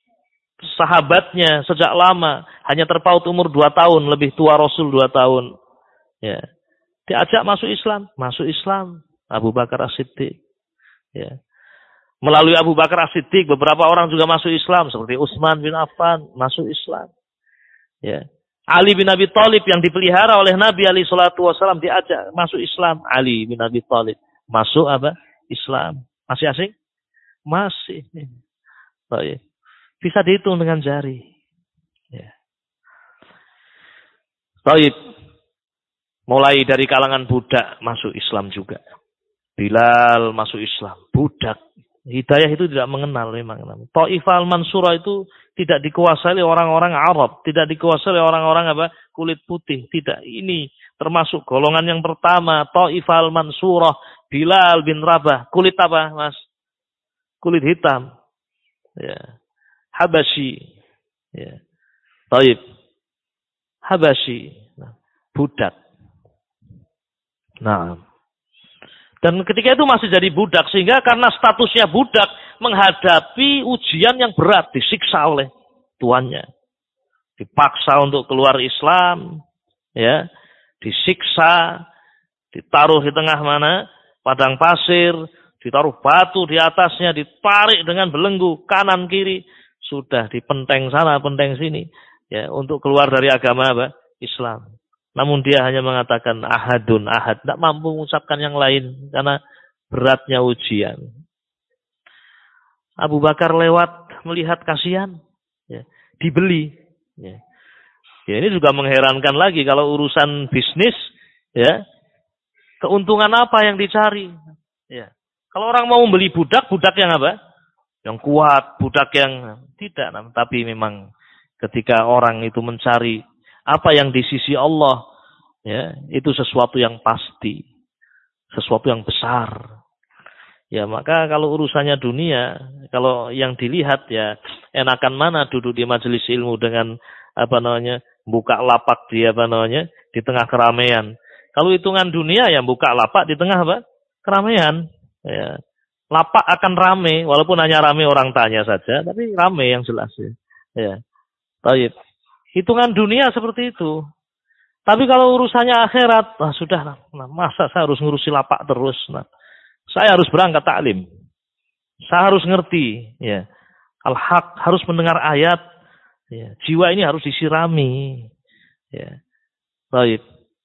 sahabatnya sejak lama, hanya terpaut umur dua tahun, lebih tua Rasul dua tahun. Ya. Diajak masuk Islam, masuk Islam Abu Bakar As-Siddiq. Ya. Melalui Abu Bakar As-Siddiq, beberapa orang juga masuk Islam, seperti Utsman bin Affan masuk Islam. Ya. Ali bin Abi Thalib yang dipelihara oleh Nabi alaihi salatu wasallam diajak masuk Islam. Ali bin Abi Thalib masuk apa? Islam. Masih asing? Masih. Baik. Bisa dihitung dengan jari. Ya. Taib. Mulai dari kalangan budak masuk Islam juga. Bilal masuk Islam. Budak. Hidayah itu tidak mengenal memang. Taifah al-Mansurah itu tidak dikuasai oleh orang-orang Arab. Tidak dikuasai oleh orang-orang apa? Kulit putih. Tidak. Ini termasuk golongan yang pertama. Taifah al-Mansurah. Bilal bin Rabah. Kulit apa, Mas? Kulit hitam. Ya. Habasyi. Ya. Taib. Habasyi. Budak. Nah. Dan ketika itu masih jadi budak. Sehingga karena statusnya budak. Menghadapi ujian yang berat. Disiksa oleh tuannya. Dipaksa untuk keluar Islam. Ya. Disiksa. Ditaruh di tengah mana? Padang pasir. Ditaruh batu di atasnya. Ditarik dengan belenggu. Kanan kiri. Sudah dipenteng sana, penteng sini. Ya, untuk keluar dari agama apa? Islam. Namun dia hanya mengatakan ahadun, ahad. Tidak mampu mengucapkan yang lain. Karena beratnya ujian. Abu Bakar lewat melihat kasihan. Ya, dibeli. Ya. Ya, ini juga mengherankan lagi. Kalau urusan bisnis. Ya, keuntungan apa yang dicari? Ya. Kalau orang mau membeli budak, budak yang apa? Yang kuat, budak yang tidak. Tapi memang ketika orang itu mencari apa yang di sisi Allah, ya, itu sesuatu yang pasti, sesuatu yang besar. Ya, maka kalau urusannya dunia, kalau yang dilihat ya, enakan mana duduk di majelis ilmu dengan apa namanya, buka lapak di apa namanya, di tengah keramaian. Kalau hitungan dunia ya buka lapak di tengah apa? Keramaian. Ya. Lapak akan rame, walaupun hanya rame orang tanya saja, tapi rame yang jelas ya. Ya. Baik. Hitungan dunia seperti itu. Tapi kalau urusannya akhirat, nah sudah, nah, masa saya harus ngurusi lapak terus? Nah, saya harus berangkat taklim. Saya harus ngerti, ya. Al-haq, harus mendengar ayat. Ya. Jiwa ini harus disirami. Ya. Baik.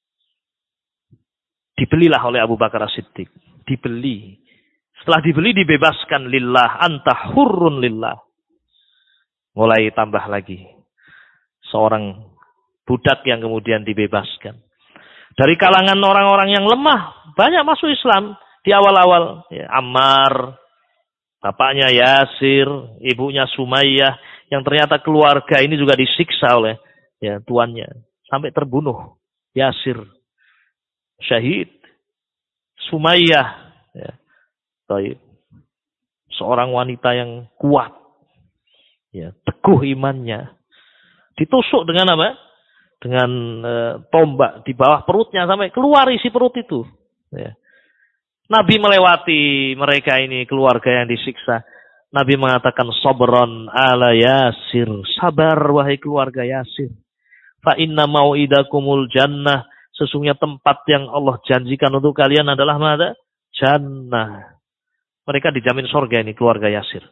Dibelilah oleh Abu Bakar As-Siddiq. Dibeli. Setelah dibeli dibebaskan lillah, anta hurrun lillah. Mulai tambah lagi. Seorang budak yang kemudian dibebaskan. Dari kalangan orang-orang yang lemah, banyak masuk Islam di awal-awal. Ya, Ammar, bapaknya Yasir, ibunya Sumayyah, yang ternyata keluarga ini juga disiksa oleh ya, tuannya. Sampai terbunuh. Yasir, syahid. Sumayyah, ya. Baik. Seorang wanita yang kuat. Ya, teguh imannya. Ditusuk dengan apa? Dengan e, tombak di bawah perutnya sampai keluar isi perut itu. Ya. Nabi melewati mereka ini, keluarga yang disiksa. Nabi mengatakan sabron ala Yasir. Sabar wahai keluarga Yasir. Fa inna mau'idakumul jannah. Sesungguhnya tempat yang Allah janjikan untuk kalian adalah mana? Jannah. Mereka dijamin surga ini, keluarga Yasir.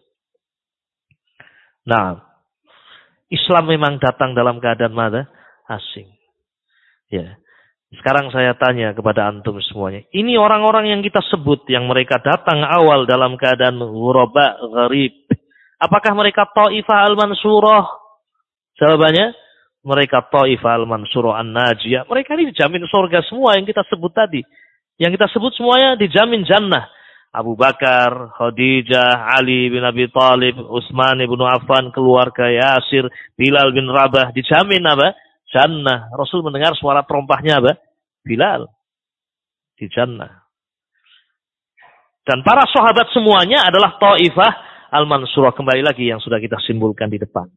Nah, Islam memang datang dalam keadaan mana? Asing. Ya. Sekarang saya tanya kepada antum semuanya. Ini orang-orang yang kita sebut, yang mereka datang awal dalam keadaan ghuraba, gharib. Apakah mereka Taifah al-Mansurah? Jawabannya, mereka Taifah al-Mansurah an-Najiyah. Mereka ini dijamin surga semua yang kita sebut tadi. Yang kita sebut semuanya dijamin jannah. Abu Bakar, Khadijah, Ali bin Abi Thalib, Utsman bin Affan, keluarga Yasir, Bilal bin Rabah, dijamin apa? Jannah. Rasul mendengar suara terompahnya apa? Bilal. Di jannah. Dan para sahabat semuanya adalah Taifah al-Mansurah. Kembali lagi yang sudah kita simpulkan di depan.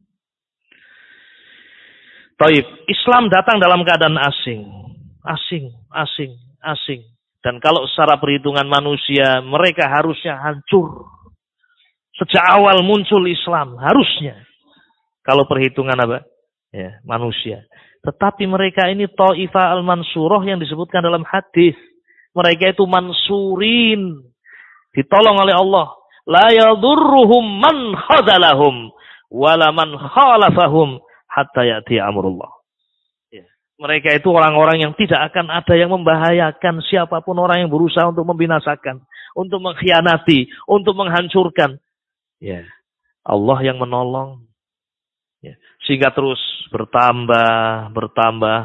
Taib. Islam datang dalam keadaan asing. Asing, asing, asing. Dan kalau secara perhitungan manusia, mereka harusnya hancur. Sejak awal muncul Islam, harusnya. Kalau perhitungan apa? Ya, manusia. Tetapi mereka ini Taifah al-Mansurah yang disebutkan dalam hadis. Mereka itu mansurin. Ditolong oleh Allah. La yadurruhum man khazalahum. Wala man khalafahum. Hatta ya'ti amrullah. Mereka itu orang-orang yang tidak akan ada yang membahayakan siapapun orang yang berusaha untuk membinasakan, untuk mengkhianati, untuk menghancurkan. Ya, Allah yang menolong. Ya, sehingga terus bertambah, bertambah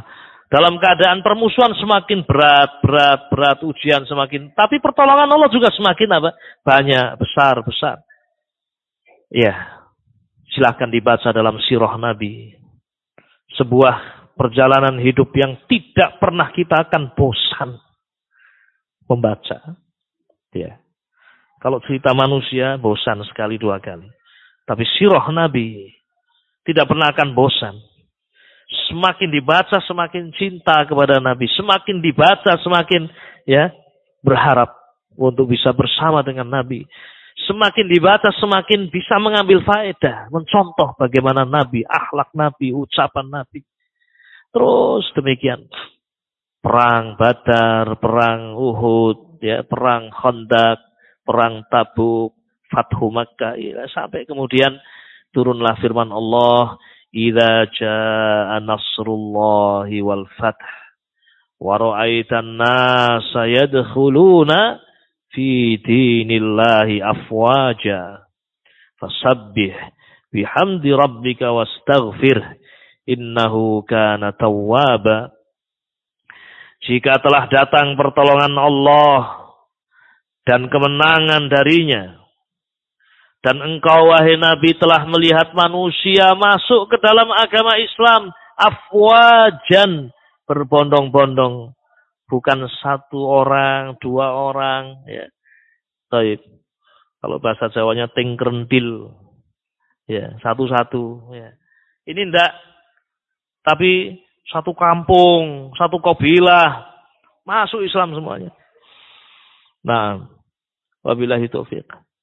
Dalam keadaan permusuhan semakin berat, berat, berat, ujian semakin. Tapi pertolongan Allah juga semakin apa? Banyak, besar, besar. Ya, silahkan dibaca dalam sirah Nabi. Sebuah perjalanan hidup yang tidak pernah kita akan bosan membaca. Ya. Kalau cerita manusia, bosan sekali dua kali. Tapi sirah Nabi tidak pernah akan bosan. Semakin dibaca semakin cinta kepada Nabi, semakin dibaca semakin ya berharap untuk bisa bersama dengan Nabi. Semakin dibaca semakin bisa mengambil faedah, mencontoh bagaimana Nabi, akhlak Nabi, ucapan Nabi. Terus demikian. Perang Badar, perang Uhud, ya, perang Khandaq, perang Tabuk, Fathu Makkah, ya, sampai kemudian turunlah firman Allah, "Idza jaa nasrullahi wal fath wa ra'aitan nasa yadkhuluna fi dinillahi afwaja fasabbih bihamdi rabbika wastaghfir innahu kana tawwaba." Jika telah datang pertolongan Allah dan kemenangan darinya, dan engkau wahai Nabi telah melihat manusia masuk ke dalam agama Islam afwajan, berbondong-bondong, bukan satu orang, dua orang, ya. Baik. Kalau bahasa Jawanya tingkrendil, ya, satu-satu, ya. Ini enggak, tapi satu kampung, satu kabilah masuk Islam semuanya. Nah, wabillahi taufiq.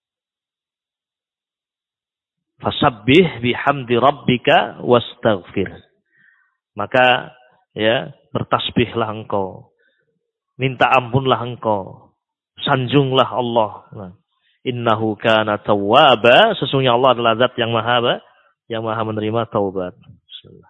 Fasabbih bihamdi rabbika wastaghfir. Maka ya, bertasbihlah engkau. Minta ampunlah engkau. Sanjunglah Allah. Nah, innahu kana tawwaba, sesungguhnya Allah adalah zat yang maha yang maha menerima taubat. Bismillah.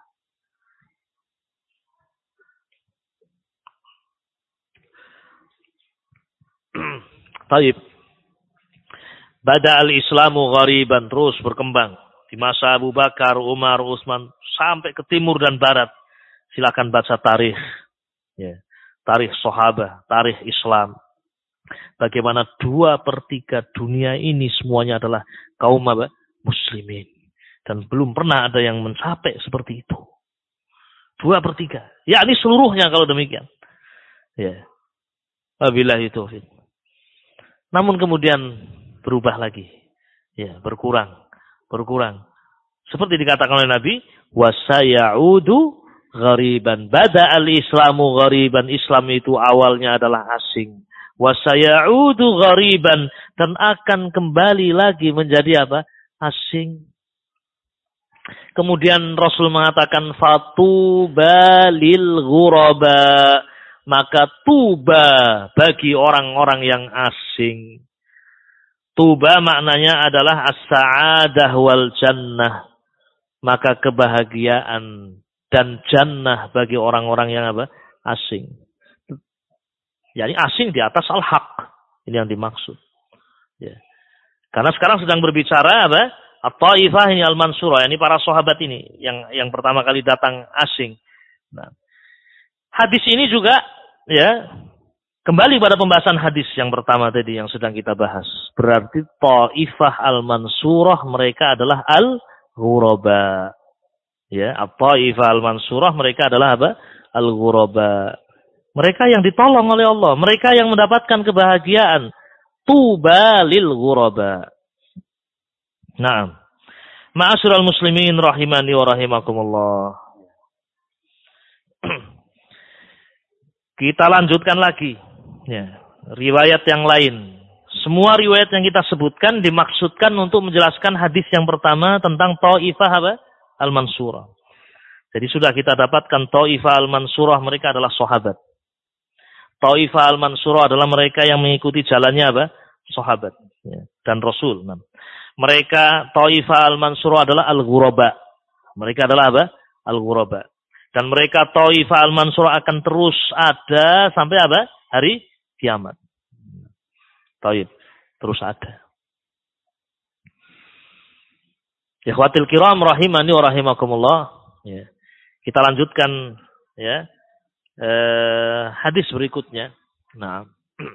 Taib. Bada al-Islamu ghariban, terus berkembang. Di masa Abu Bakar, Umar, Utsman, sampai ke timur dan barat. Silakan baca tarikh. Ya. Tarikh sahabat, tarikh Islam. Bagaimana dua per tiga dunia ini semuanya adalah kaum apa? Muslimin. Dan belum pernah ada yang mencapai seperti itu. Dua per tiga. Ya, ini seluruhnya kalau demikian. Ya. Wabillahi taufiq. Namun kemudian berubah lagi. Ya, berkurang. Berkurang. Seperti dikatakan oleh Nabi, wasayaudu ghariban. Bada al-Islamu ghariban. Islam itu awalnya adalah asing. Wasayaudu ghariban. Dan akan kembali lagi menjadi apa? Asing. Kemudian Rasul mengatakan, fatuba lil ghuraba. Maka tuba bagi orang-orang yang asing. Tuba maknanya adalah as-sa'adah wal jannah. Maka kebahagiaan dan jannah bagi orang-orang yang apa? Asing. Yani asing di atas al-haq. Ini yang dimaksud. Ya. Karena sekarang sedang berbicara apa? At-Taifah ini al-Mansurah. Ini para sahabat ini yang yang pertama kali datang asing. Nah, hadis ini juga ya kembali pada pembahasan hadis yang pertama tadi yang sedang kita bahas. Berarti Taifah al-Mansurah mereka adalah al-ghuraba. Ya, Taifah al-Mansurah mereka adalah apa? Al-ghuraba. Mereka yang ditolong oleh Allah, mereka yang mendapatkan kebahagiaan. Tuba lil ghuraba. Naam. Ma'asyiral muslimin rahimani wa rahimakumullah. Kita lanjutkan lagi. Ya, riwayat yang lain. Semua riwayat yang kita sebutkan dimaksudkan untuk menjelaskan hadis yang pertama tentang Taifah apa? Al-Mansurah. Jadi sudah kita dapatkan Taifah Al-Mansurah mereka adalah sahabat. Taifah Al-Mansurah adalah mereka yang mengikuti jalannya apa? Sahabat ya, dan Rasul. Nah, mereka Taifah Al-Mansurah adalah Al-Ghuraba. Mereka adalah apa? Al-Ghuraba. Dan mereka Taifah Al-Mansurah akan terus ada sampai apa? Hari kiamat. Taib. Terus ada. Ikhwatil kiram rahimani wa rahimakumullah. Ya. Kita lanjutkan ya eh, hadis berikutnya. Nah,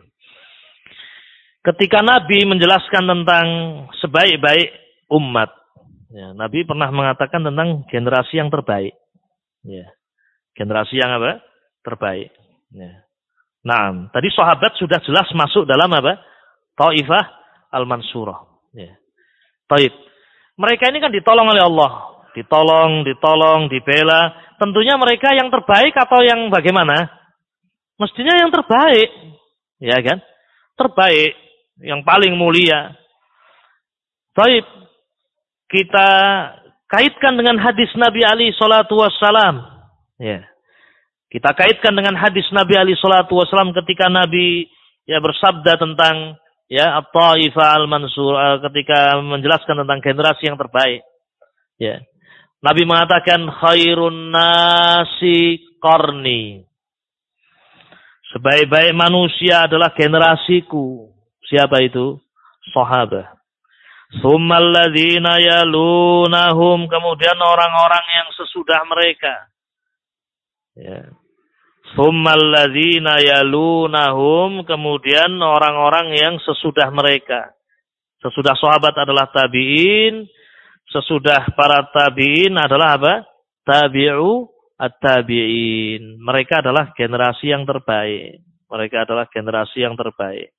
ketika Nabi menjelaskan tentang sebaik-baik umat, ya, Nabi pernah mengatakan tentang generasi yang terbaik. Ya, generasi yang apa? Terbaik. Ya. Nah, tadi sahabat sudah jelas masuk dalam apa? Taifah al-Mansurah. Ya. Taib. Mereka ini kan ditolong oleh Allah. Ditolong, ditolong, dibela. Tentunya mereka yang terbaik atau yang bagaimana? Mestinya yang terbaik. Ya kan? Terbaik. Yang paling mulia. Taib. Kita kaitkan dengan hadis Nabi alaihi salatu wassalam. Ya. Kita kaitkan dengan hadis Nabi alaihi salatu wassalam ketika Nabi ya bersabda tentang ya at-Taifah al-Mansur ketika menjelaskan tentang generasi yang terbaik. Ya. Nabi mengatakan khairun nasi qarni. Sebaik-baik manusia adalah generasiku. Siapa itu? Sahabat. Tsummal ladzina yalunahum, kemudian orang-orang yang sesudah mereka. Ya. Tsummal ladzina yalunahum, kemudian orang-orang yang sesudah mereka. Sesudah sahabat adalah tabi'in, sesudah para tabi'in adalah apa? Tabi'u at-tabi'in. Mereka adalah generasi yang terbaik. Mereka adalah generasi yang terbaik.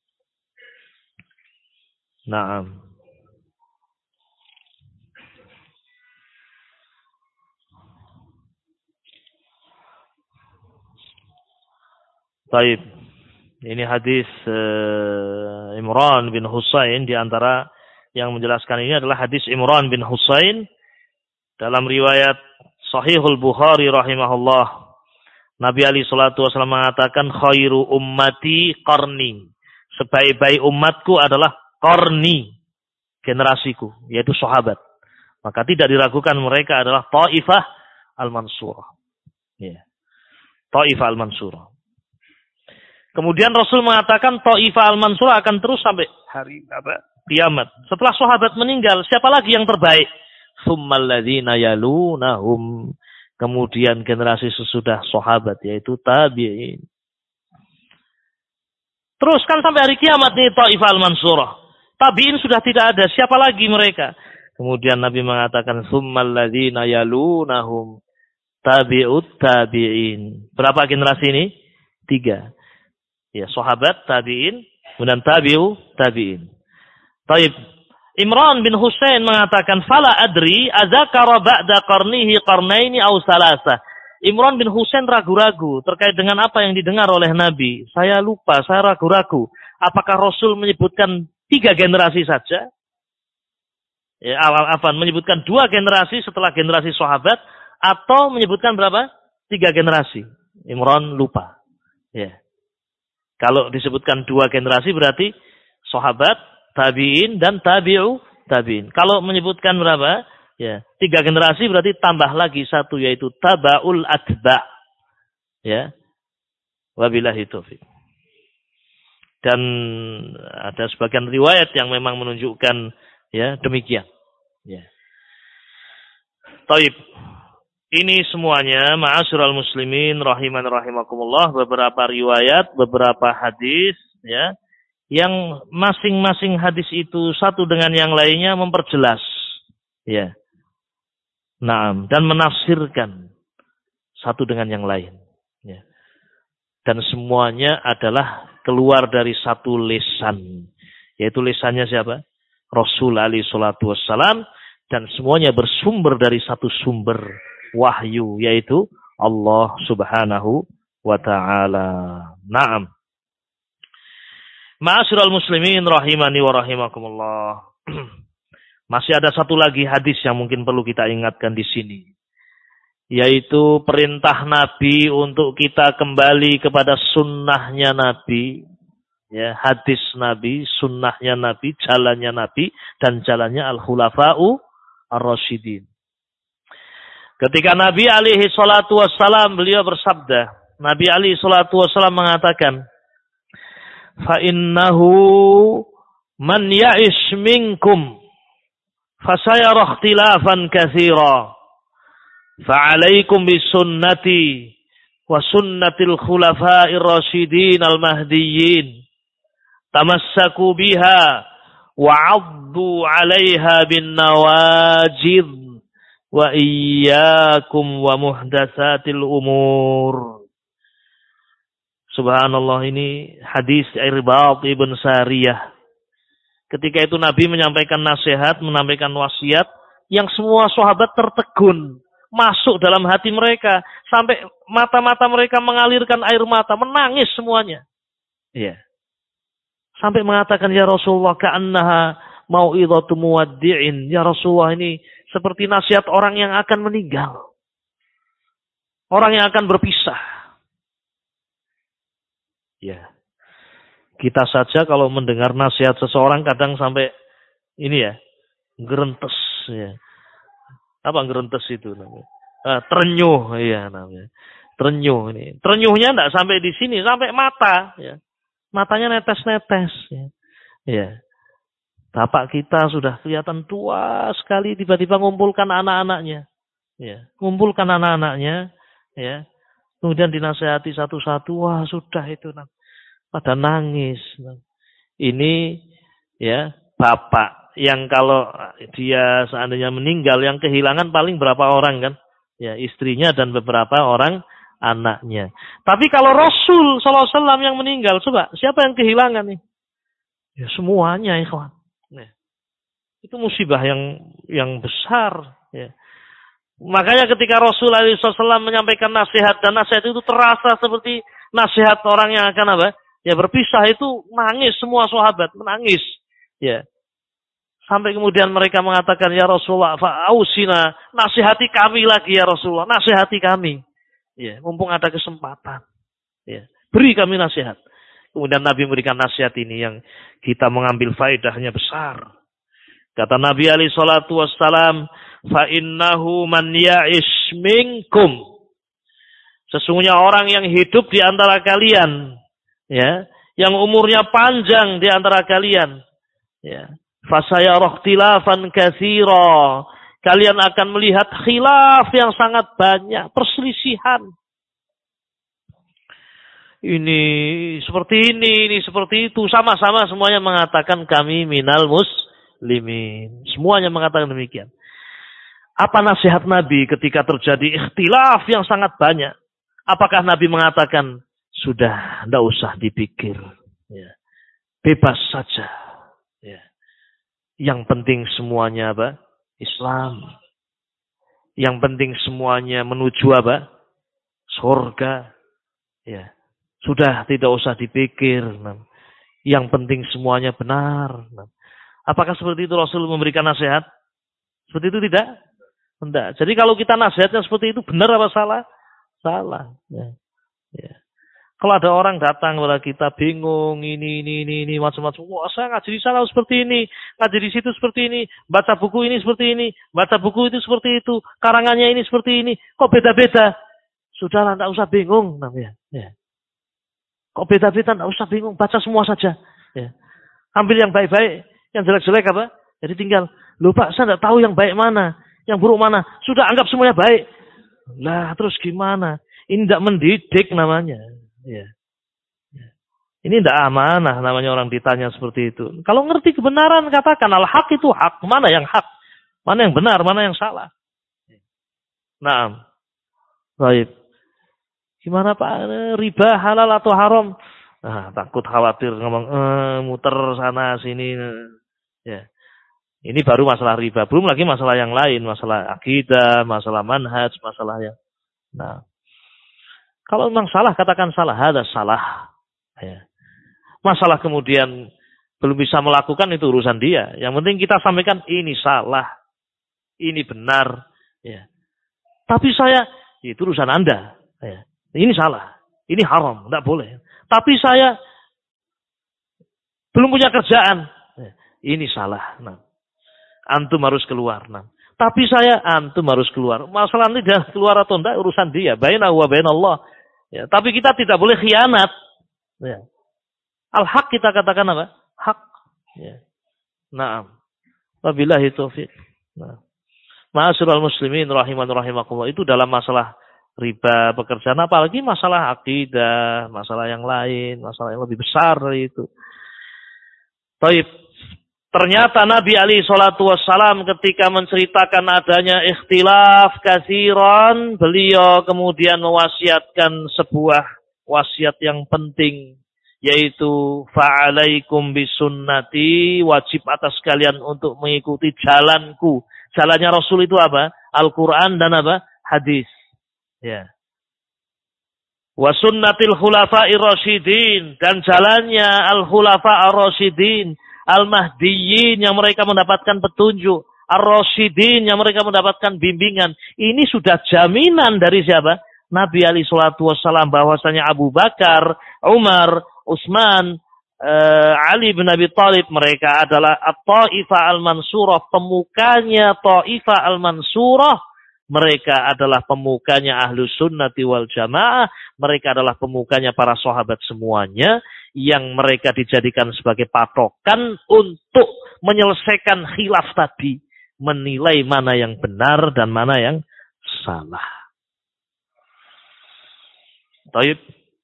Naam. Baik, ini hadis uh, Imran bin Husain, di antara yang menjelaskan ini adalah hadis Imran bin Husain dalam riwayat Sahihul Bukhari rahimahullah. Nabi alaihi salatu wasallam mengatakan khairu ummati qarni. Sebaik-baik umatku adalah qarni, generasiku, yaitu sahabat. Maka tidak diragukan mereka adalah Taifah al-Mansurah. Ya. Taifah al-Mansurah. Kemudian Rasul mengatakan Taifah al-Mansurah akan terus sampai hari apa? Kiamat. Setelah sahabat meninggal, siapa lagi yang terbaik? Tsummal ladzina yalunahum. Kemudian generasi sesudah sahabat, yaitu tabi'in. Terus kan sampai hari kiamat nih Taifah al-Mansurah. Tabi'in sudah tidak ada, siapa lagi mereka? Kemudian Nabi mengatakan tsummal ladzina yalunahum tabi'ut tabi'in. Berapa generasi ini? Tiga. Ya, sahabat, tabi'in, kemudian tabi'u, tabi'in. Taib. Imran bin Husain mengatakan, "Fala adri adzakara ba'da qarnihi qarnaini aw salasa." Imran bin Husain ragu-ragu terkait dengan apa yang didengar oleh Nabi. Saya lupa, saya ragu-ragu. Apakah Rasul menyebutkan tiga generasi saja? Ya, apa menyebutkan dua generasi setelah generasi sahabat, atau menyebutkan berapa? Tiga generasi. Imran lupa. Ya. Kalau disebutkan dua generasi berarti sahabat, tabi'in, dan tabi'u tabi'in. Kalau menyebutkan berapa? Ya, tiga generasi berarti tambah lagi satu, yaitu taba'ul atba'. Ya. Wabillahi taufiq. Dan ada sebagian riwayat yang memang menunjukkan ya demikian. Ya. Taib. Ini semuanya ma'asyiral muslimin rahiman rahimakumullah, beberapa riwayat, beberapa hadis ya, yang masing-masing hadis itu satu dengan yang lainnya memperjelas ya. Naam, dan menafsirkan satu dengan yang lain ya. Dan semuanya adalah keluar dari satu lisan, yaitu lisannya siapa? Rasul alaihi salatu wassalam, dan semuanya bersumber dari satu sumber wahyu, yaitu Allah subhanahu wa ta'ala. Naam. Ma'asyiral muslimin rahimani wa rahimakumullah. Masih ada satu lagi hadis yang mungkin perlu kita ingatkan di sini, yaitu perintah Nabi untuk kita kembali kepada sunnahnya Nabi. Ya, hadis Nabi, sunnahnya Nabi, jalannya Nabi, dan jalannya al-khulafa'u ar-rasyidin. Ketika Nabi alaihi salatu wassalam, beliau bersabda, Nabi alaihi salatu wassalam mengatakan, "Fa innahu man ya'ish minkum fasayara ikhtilafan katsira. Fa 'alaikum bisunnati wa sunnatil khulafa'ir rasyidin al-mahdiyyin tamassaku biha wa 'addu 'alaiha bin nawajid wa iyyakum wa muhdatsatil umur. Subhanallah, ini hadis Irbad ibn Sariyah. Ketika itu Nabi menyampaikan nasihat, menyampaikan wasiat yang semua sahabat tertegun, masuk dalam hati mereka sampai mata-mata mereka mengalirkan air mata, menangis semuanya. Iya. Sampai mengatakan, ya Rasulullah, ka'annaha mau'idhatu muwaddi'in. Ya Rasulullah, ini seperti nasihat orang yang akan meninggal. Orang yang akan berpisah. Ya. Kita saja kalau mendengar nasihat seseorang kadang sampai ini ya, gerentes ya. Apa gerentes itu namanya? Ah, terenyuh ya namanya. Terenyuh ini. Terenyuhnya enggak sampai di sini, sampai mata ya. Matanya netes-netes ya. Ya. Bapak kita sudah kelihatan tua sekali, tiba-tiba ngumpulkan anak-anaknya. Ya, ngumpulkan anak-anaknya ya. Kemudian dinasehati satu-satu, wah sudah itu nah. Pada nangis. Ini ya, bapak yang kalau dia seandainya meninggal, yang kehilangan paling berapa orang kan? Ya, istrinya dan beberapa orang anaknya. Tapi kalau Rasul sallallahu alaihi wasallam yang meninggal, coba siapa yang kehilangan nih? Ya semuanya, ikhwan. Nah, itu musibah yang yang besar. Ya. Makanya ketika Rasul sallallahu alaihi wasallam menyampaikan nasihat, dan nasihat itu terasa seperti nasihat orang yang akan apa? Ya berpisah, itu nangis semua sahabat, menangis. Ya. Sampai kemudian mereka mengatakan, ya Rasulullah, fa'ausina, nasihati kami lagi ya Rasulullah, nasihati kami. Ya, mumpung ada kesempatan. Ya, beri kami nasihat. Kemudian Nabi memberikan nasihat ini yang kita mengambil faedahnya besar. Kata Nabi alaihi salatu wassalam, fa innahu man ya'ish minkum. Sesungguhnya orang yang hidup di antara kalian, ya, yang umurnya panjang di antara kalian, ya, fa sayara ikhtilafan katsira. Kalian akan melihat khilaf yang sangat banyak, perselisihan. Ini seperti ini, ini seperti itu. Sama-sama semuanya mengatakan kami minal muslimin. Semuanya mengatakan demikian. Apa nasihat Nabi ketika terjadi ikhtilaf yang sangat banyak? Apakah Nabi mengatakan, sudah, tidak usah dipikir. Ya. Bebas saja. Ya. Yang penting semuanya apa? Islam. Yang penting semuanya menuju apa? Surga. Ya. Sudah, tidak usah dipikir. Yang penting semuanya benar. Apakah seperti itu Rasul memberikan nasihat? Seperti itu tidak? Tidak. Jadi kalau kita nasihatnya seperti itu, benar apa salah? Salah. Ya. Ya. Kalau ada orang datang kepada kita bingung, ini, ini, ini, ini, macam-macam. Wah, saya ngaji di sana seperti ini, ngaji di situ seperti ini, baca buku ini seperti ini, baca buku itu seperti itu, karangannya ini seperti ini. Kok beda-beda? Sudahlah, tidak usah bingung namanya. Ya. Kok beda-beda? Tidak usah bingung, baca semua saja. Ya. Ambil yang baik-baik, yang jelek-jelek apa? Jadi tinggal, loh Pak, saya tidak tahu yang baik mana, yang buruk mana. Sudah anggap semuanya baik. Lah, terus gimana? Ini tidak mendidik namanya. Ya. Ya. Ini tidak amanah namanya orang ditanya seperti itu. Kalau ngerti kebenaran katakan al-haq itu hak. Mana yang hak? Mana yang benar? Mana yang salah? Naam. Baik. Gimana Pak? Riba halal atau haram? Nah, takut khawatir ngomong eh, muter sana sini. Ya. Ini baru masalah riba. Belum lagi masalah yang lain. Masalah akidah, masalah manhaj, masalah yang. Nah. Kalau memang salah, katakan salah. Ada salah. Ya. Masalah kemudian belum bisa melakukan, itu urusan dia. Yang penting kita sampaikan, ini salah. Ini benar. Ya. Tapi saya, itu urusan Anda. Ya. Ini salah. Ini haram. Tidak boleh. Tapi saya belum punya kerjaan. Ya. Ini salah. Nah. Antum harus keluar. Nah. Tapi saya, antum harus keluar. Masalah ini dia keluar atau tidak, urusan dia. Bainahu wa bainallah. Ya, tapi kita tidak boleh khianat. Ya. Al-haq kita katakan apa? Hak. Ya. Naam. Wabillahi taufiq. Nah. Ma'asyiral muslimin rahiman rahimakumullah, itu dalam masalah riba pekerjaan, apalagi masalah akidah, masalah yang lain, masalah yang lebih besar dari itu. Baik. Ternyata Nabi alaihi salatu wassalam ketika menceritakan adanya ikhtilaf katsiran, beliau kemudian mewasiatkan sebuah wasiat yang penting, yaitu fa'alaikum bisunnati, wajib atas kalian untuk mengikuti jalanku. Jalannya Rasul itu apa? Al-Quran dan apa? Hadis. Ya. Wa sunnatil khulafa'ir rasyidin, dan jalannya al-khulafa'ir rasyidin, al-mahdiyyin yang mereka mendapatkan petunjuk, ar-rasyidin yang mereka mendapatkan bimbingan. Ini sudah jaminan dari siapa? Nabi alaihi salatu wassalam, bahwasanya Abu Bakar, Umar, Utsman, uh, Ali bin Abi Thalib, mereka adalah at-Taifah al-Mansurah, pemukanya Taifah al-Mansurah. Mereka adalah pemukanya Ahlus Sunnati wal Jamaah. Mereka adalah pemukanya para sahabat semuanya, yang mereka dijadikan sebagai patokan untuk menyelesaikan khilaf tadi, menilai mana yang benar dan mana yang salah. Baik.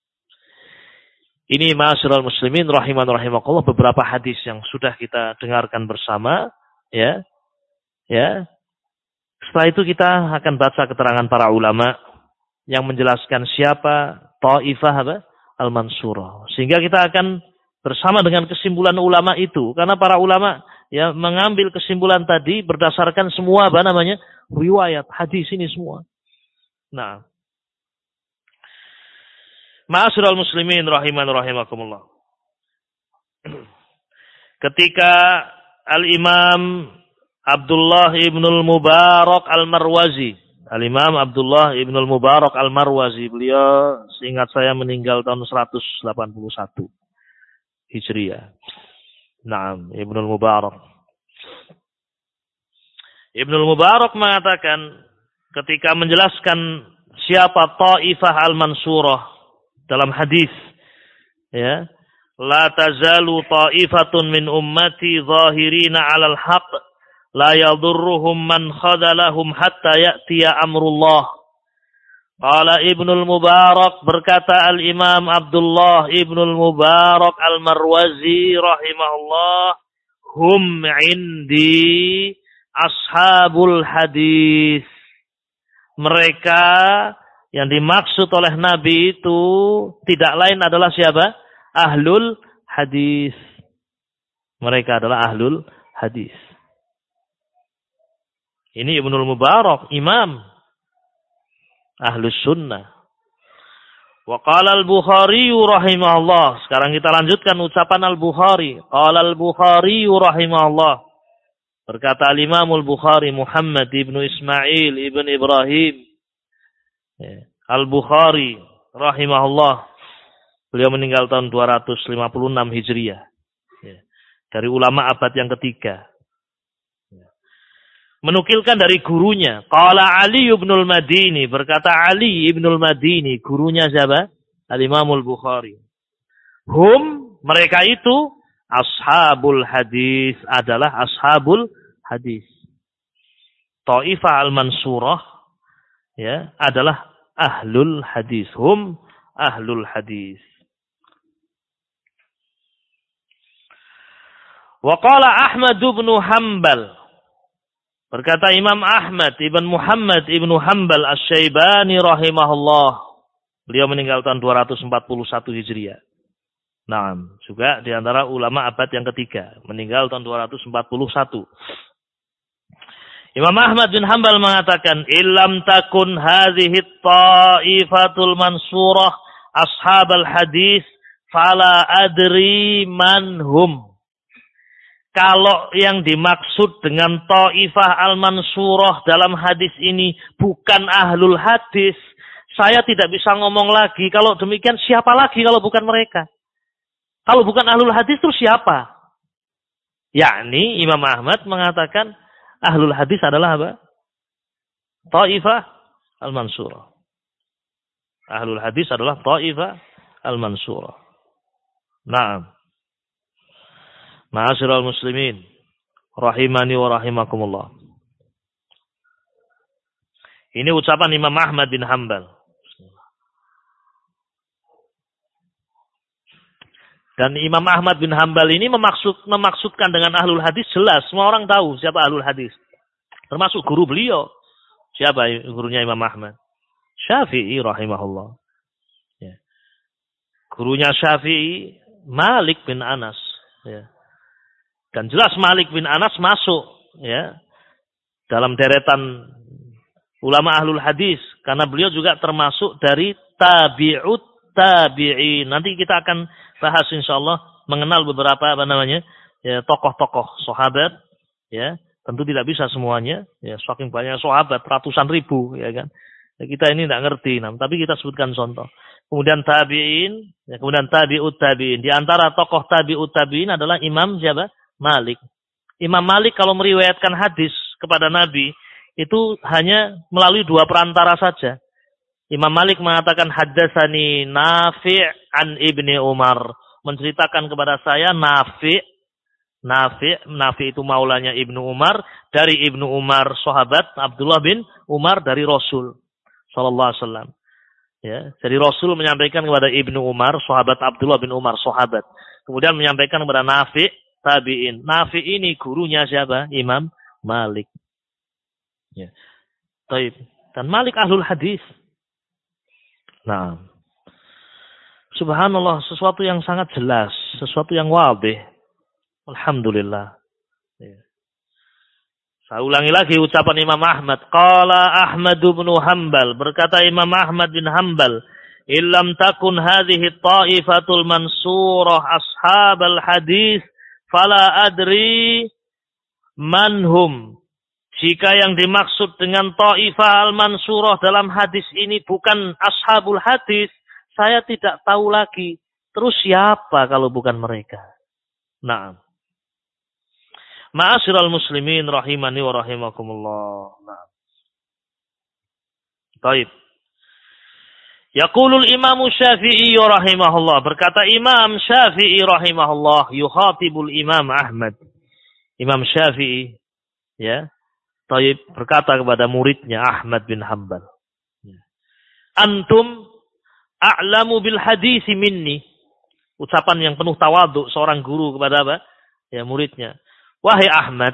Ini ma'asyiral muslimin rahiman rahimakumullah, beberapa hadis yang sudah kita dengarkan bersama, ya. Ya. Setelah itu kita akan baca keterangan para ulama yang menjelaskan siapa Taifah apa? Al-Mansurah. Sehingga kita akan bersama dengan kesimpulan ulama itu, karena para ulama ya mengambil kesimpulan tadi berdasarkan semua apa namanya? Riwayat hadis ini semua. Nah, ma'asyiral muslimin rahiman rahimakumullah. Ketika Al-Imam Abdullah ibnul Mubarak al-Marwazi, Al-Imam Abdullah ibnul Mubarak al-Marwazi, beliau seingat saya meninggal tahun seratus delapan puluh satu Hijriah. Naam, Ibnul Mubarak. Ibnul Mubarak mengatakan ketika menjelaskan siapa Taifah al-Mansurah dalam hadis, ya, la tazalu ta'ifatun min ummati zahirina 'alal haqq la yadurruhum man khadalahum hatta ya'tiya amrullah. Qala Ibnul Mubarak, berkata Al-Imam Abdullah Ibnul Mubarak Al-Marwazi rahimahullah, hum indi ashabul hadis. Mereka yang dimaksud oleh Nabi itu tidak lain adalah siapa? Ahlul hadis. Mereka adalah ahlul hadis. Ini Ibnul Mubarak, imam Ahlus Sunnah. Wa qala al-Bukhari rahimahullah. Sekarang kita lanjutkan ucapan Al-Bukhari. Qala al-Bukhari rahimahullah. Berkata al-Imam al-Bukhari Muhammad ibnu Ismail ibn Ibrahim Al-Bukhari rahimahullah. Beliau meninggal tahun dua ratus lima puluh enam Hijriah. Dari ulama abad yang ketiga. Menukilkan dari gurunya. Qala Ali ibnul Madini, berkata Ali ibnul Madini, gurunya siapa? Al-Imam al-Bukhari. Hum, mereka itu ashabul hadis, adalah ashabul hadis. Taifah al-Mansurah ya, adalah ahlul hadis. Hum ahlul hadis. Wa qala Ahmad ibn Hanbal, berkata Imam Ahmad ibn Muhammad ibn Hanbal Asy-Syaibani rahimahullah. Beliau meninggal tahun dua ratus empat puluh satu Hijriah. Nah, juga di antara ulama abad yang ketiga, meninggal tahun dua ratus empat puluh satu. Imam Ahmad bin Hanbal mengatakan, "Illam takun hadhihi ta'ifatul mansurah ashabal hadis, fala adri man hum." Kalau yang dimaksud dengan Taifah al-Mansurah dalam hadis ini bukan ahlul hadis, saya tidak bisa ngomong lagi. Kalau demikian siapa lagi kalau bukan mereka? Kalau bukan ahlul hadis itu siapa? Yakni Imam Ahmad mengatakan ahlul hadis adalah apa? Taifah al-Mansurah. Ahlul hadis adalah Taifah al-Mansurah. Naam. Ma'asyiral muslimin rahimani wa rahimakumullah. Ini ucapan Imam Ahmad bin Hanbal. Dan Imam Ahmad bin Hambal ini memaksud, memaksudkan dengan ahlul hadis jelas. Semua orang tahu siapa ahlul hadis. Termasuk guru beliau. Siapa gurunya Imam Ahmad? Syafi'i rahimahullah. Ya. Gurunya Syafi'i Malik bin Anas. Ya. Dan jelas Malik bin Anas masuk ya dalam deretan ulama ahlul hadis. Karena beliau juga termasuk dari tabi'ut tabi'in. Nanti kita akan bahas insyaallah mengenal beberapa apa namanya ya tokoh-tokoh sahabat ya. Tentu tidak bisa semuanya ya, saking banyak sahabat ratusan ribu ya kan. Ya, kita ini tidak ngerti nah, tapi kita sebutkan contoh. Kemudian tabi'in, ya, kemudian tabi'ut tabi'in. Di antara tokoh tabi'ut tabi'in adalah Imam siapa? Malik. Imam Malik kalau meriwayatkan hadis kepada Nabi itu hanya melalui dua perantara saja. Imam Malik mengatakan haddatsani Nafi' an Ibni Umar, menceritakan kepada saya Nafi' Nafi' Nafi' itu maulanya Ibnu Umar, dari Ibnu Umar sahabat Abdullah bin Umar dari Rasul sallallahu alaihi wasallam. Ya, jadi Rasul menyampaikan kepada Ibnu Umar, sahabat Abdullah bin Umar sahabat. Kemudian menyampaikan kepada Nafi' tabi'in. Nafi' ini gurunya siapa? Imam Malik. Ya. Taib. Dan Malik ahlul hadis. Nah, subhanallah, sesuatu yang sangat jelas, sesuatu yang wadih. Alhamdulillah. Ya. Saya ulangi lagi ucapan Imam Ahmad. Qala Ahmad bin Hanbal, berkata Imam Ahmad bin Hanbal, illam takun hadhihi ta'ifatul mansurah ashabal hadis, fala adri manhum. Jika yang dimaksud dengan ta'ifah al-mansurah dalam hadis ini bukan ashabul hadis, saya tidak tahu lagi. Terus siapa kalau bukan mereka? Naam. Ma'asyiral muslimin rahimani wa rahimakumullah. Naam. Baik. Yaqulul Imam Syafi'i rahimahullah. Berkata Imam Syafi'i rahimahullah, yukhatibul Imam Ahmad. Imam Syafi'i ya Taib berkata kepada muridnya Ahmad bin Hanbal. Antum a'lamu bil hadisi minni. Ucapan yang penuh tawadhu seorang guru kepada apa? Ya muridnya. Wahai Ahmad,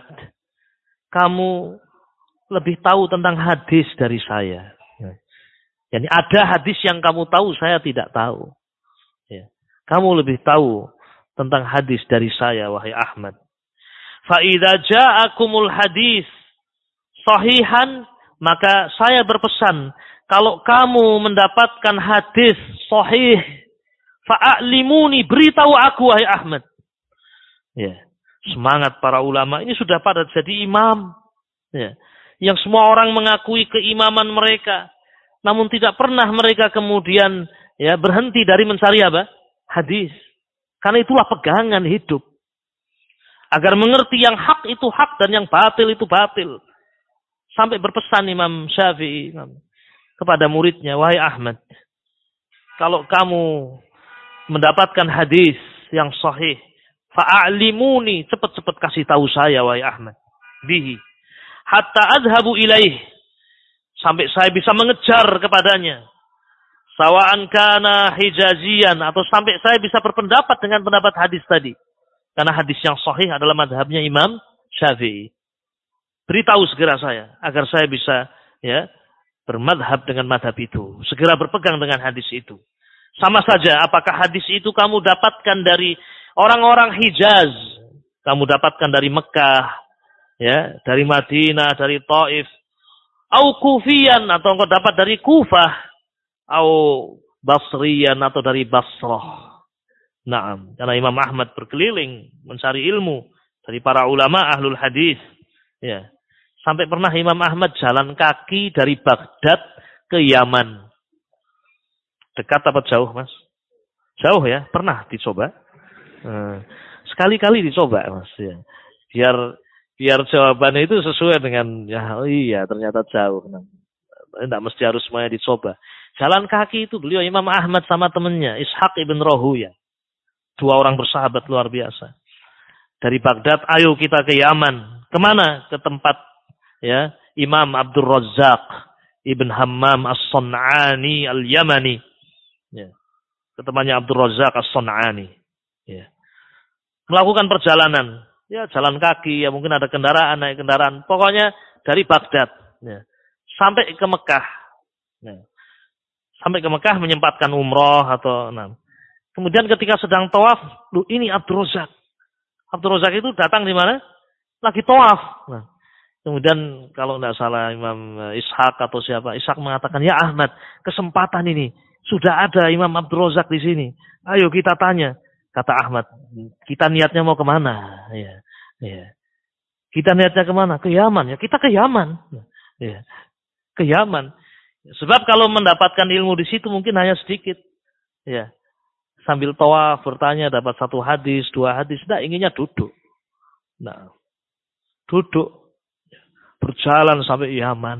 kamu lebih tahu tentang hadis dari saya. Yani ada hadis yang kamu tahu saya tidak tahu. Ya. Kamu lebih tahu tentang hadis dari saya wahai Ahmad. Fa idza ja'akumul hadis sahihan, maka saya berpesan, kalau kamu mendapatkan hadis sahih, fa'alimuni, beritahu aku wahai Ahmad. Ya, semangat para ulama ini sudah pada jadi imam. Ya, yang semua orang mengakui keimaman mereka, namun tidak pernah mereka kemudian ya berhenti dari mencari apa? Hadis. Karena itulah pegangan hidup. Agar mengerti yang hak itu hak dan yang batil itu batil. Sampai berpesan Imam Syafi'i kepada muridnya, wahai Ahmad, kalau kamu mendapatkan hadis yang sahih, fa'alimuni, cepat-cepat kasih tahu saya wahai Ahmad, bihi, hatta adhabu ilaih, sampai saya bisa mengejar kepadanya, sawa'an kana hijazian, atau sampai saya bisa berpendapat dengan pendapat hadis tadi, karena hadis yang sahih adalah madhabnya Imam Syafi'i. Beritahu segera saya, agar saya bisa ya bermadhab dengan madhab itu. Segera berpegang dengan hadis itu. Sama saja, apakah hadis itu kamu dapatkan dari orang-orang Hijaz, kamu dapatkan dari Mekah, ya, dari Madinah, dari Taif, au Kufiyan, atau engkau dapat dari Kufah, au Basriyan, atau dari Basrah. Naam, karena Imam Ahmad berkeliling mencari ilmu dari para ulama ahlul hadis, ya. Sampai pernah Imam Ahmad jalan kaki dari Baghdad ke Yaman. Dekat apa jauh, Mas? Jauh ya? Pernah dicoba? Hmm. Sekali-kali dicoba, Mas. Ya. Biar biar jawabannya itu sesuai dengan, ya oh iya ternyata jauh. Tidak mesti harus semuanya dicoba. Jalan kaki itu beliau Imam Ahmad sama temannya, Ishaq ibn Rahuya. Dua orang bersahabat luar biasa. Dari Baghdad, ayo kita ke Yaman. Kemana? Ke tempat ya Imam Abdul Razzaq Ibn Hammam As-Sun'ani Al-Yamani, ya, ke temannya Abdul Razzaq As-Sun'ani, ya. melakukan perjalanan, ya jalan kaki, ya mungkin ada kendaraan, naik kendaraan, pokoknya dari Baghdad, ya, sampai ke Mekah, ya, sampai ke Mekah menyempatkan umroh atau, nah, kemudian ketika sedang tawaf, lu ini Abdul Razak, Abdul Razak itu datang di mana? Lagi tawaf. Nah, kemudian kalau tidak salah Imam Ishaq atau siapa, Ishaq mengatakan, ya Ahmad, kesempatan ini sudah ada Imam Abdul Razak di sini. Ayo kita tanya. Kata Ahmad, kita niatnya mau kemana? Ya, ya. Kita niatnya kemana? Ke Yaman. Ya, kita ke Yaman. Ya, ke Yaman. Sebab kalau mendapatkan ilmu di situ mungkin hanya sedikit. Ya, sambil tawaf bertanya dapat satu hadis, dua hadis. Nah, inginnya duduk. Nah, duduk. Berjalan sampai Yaman.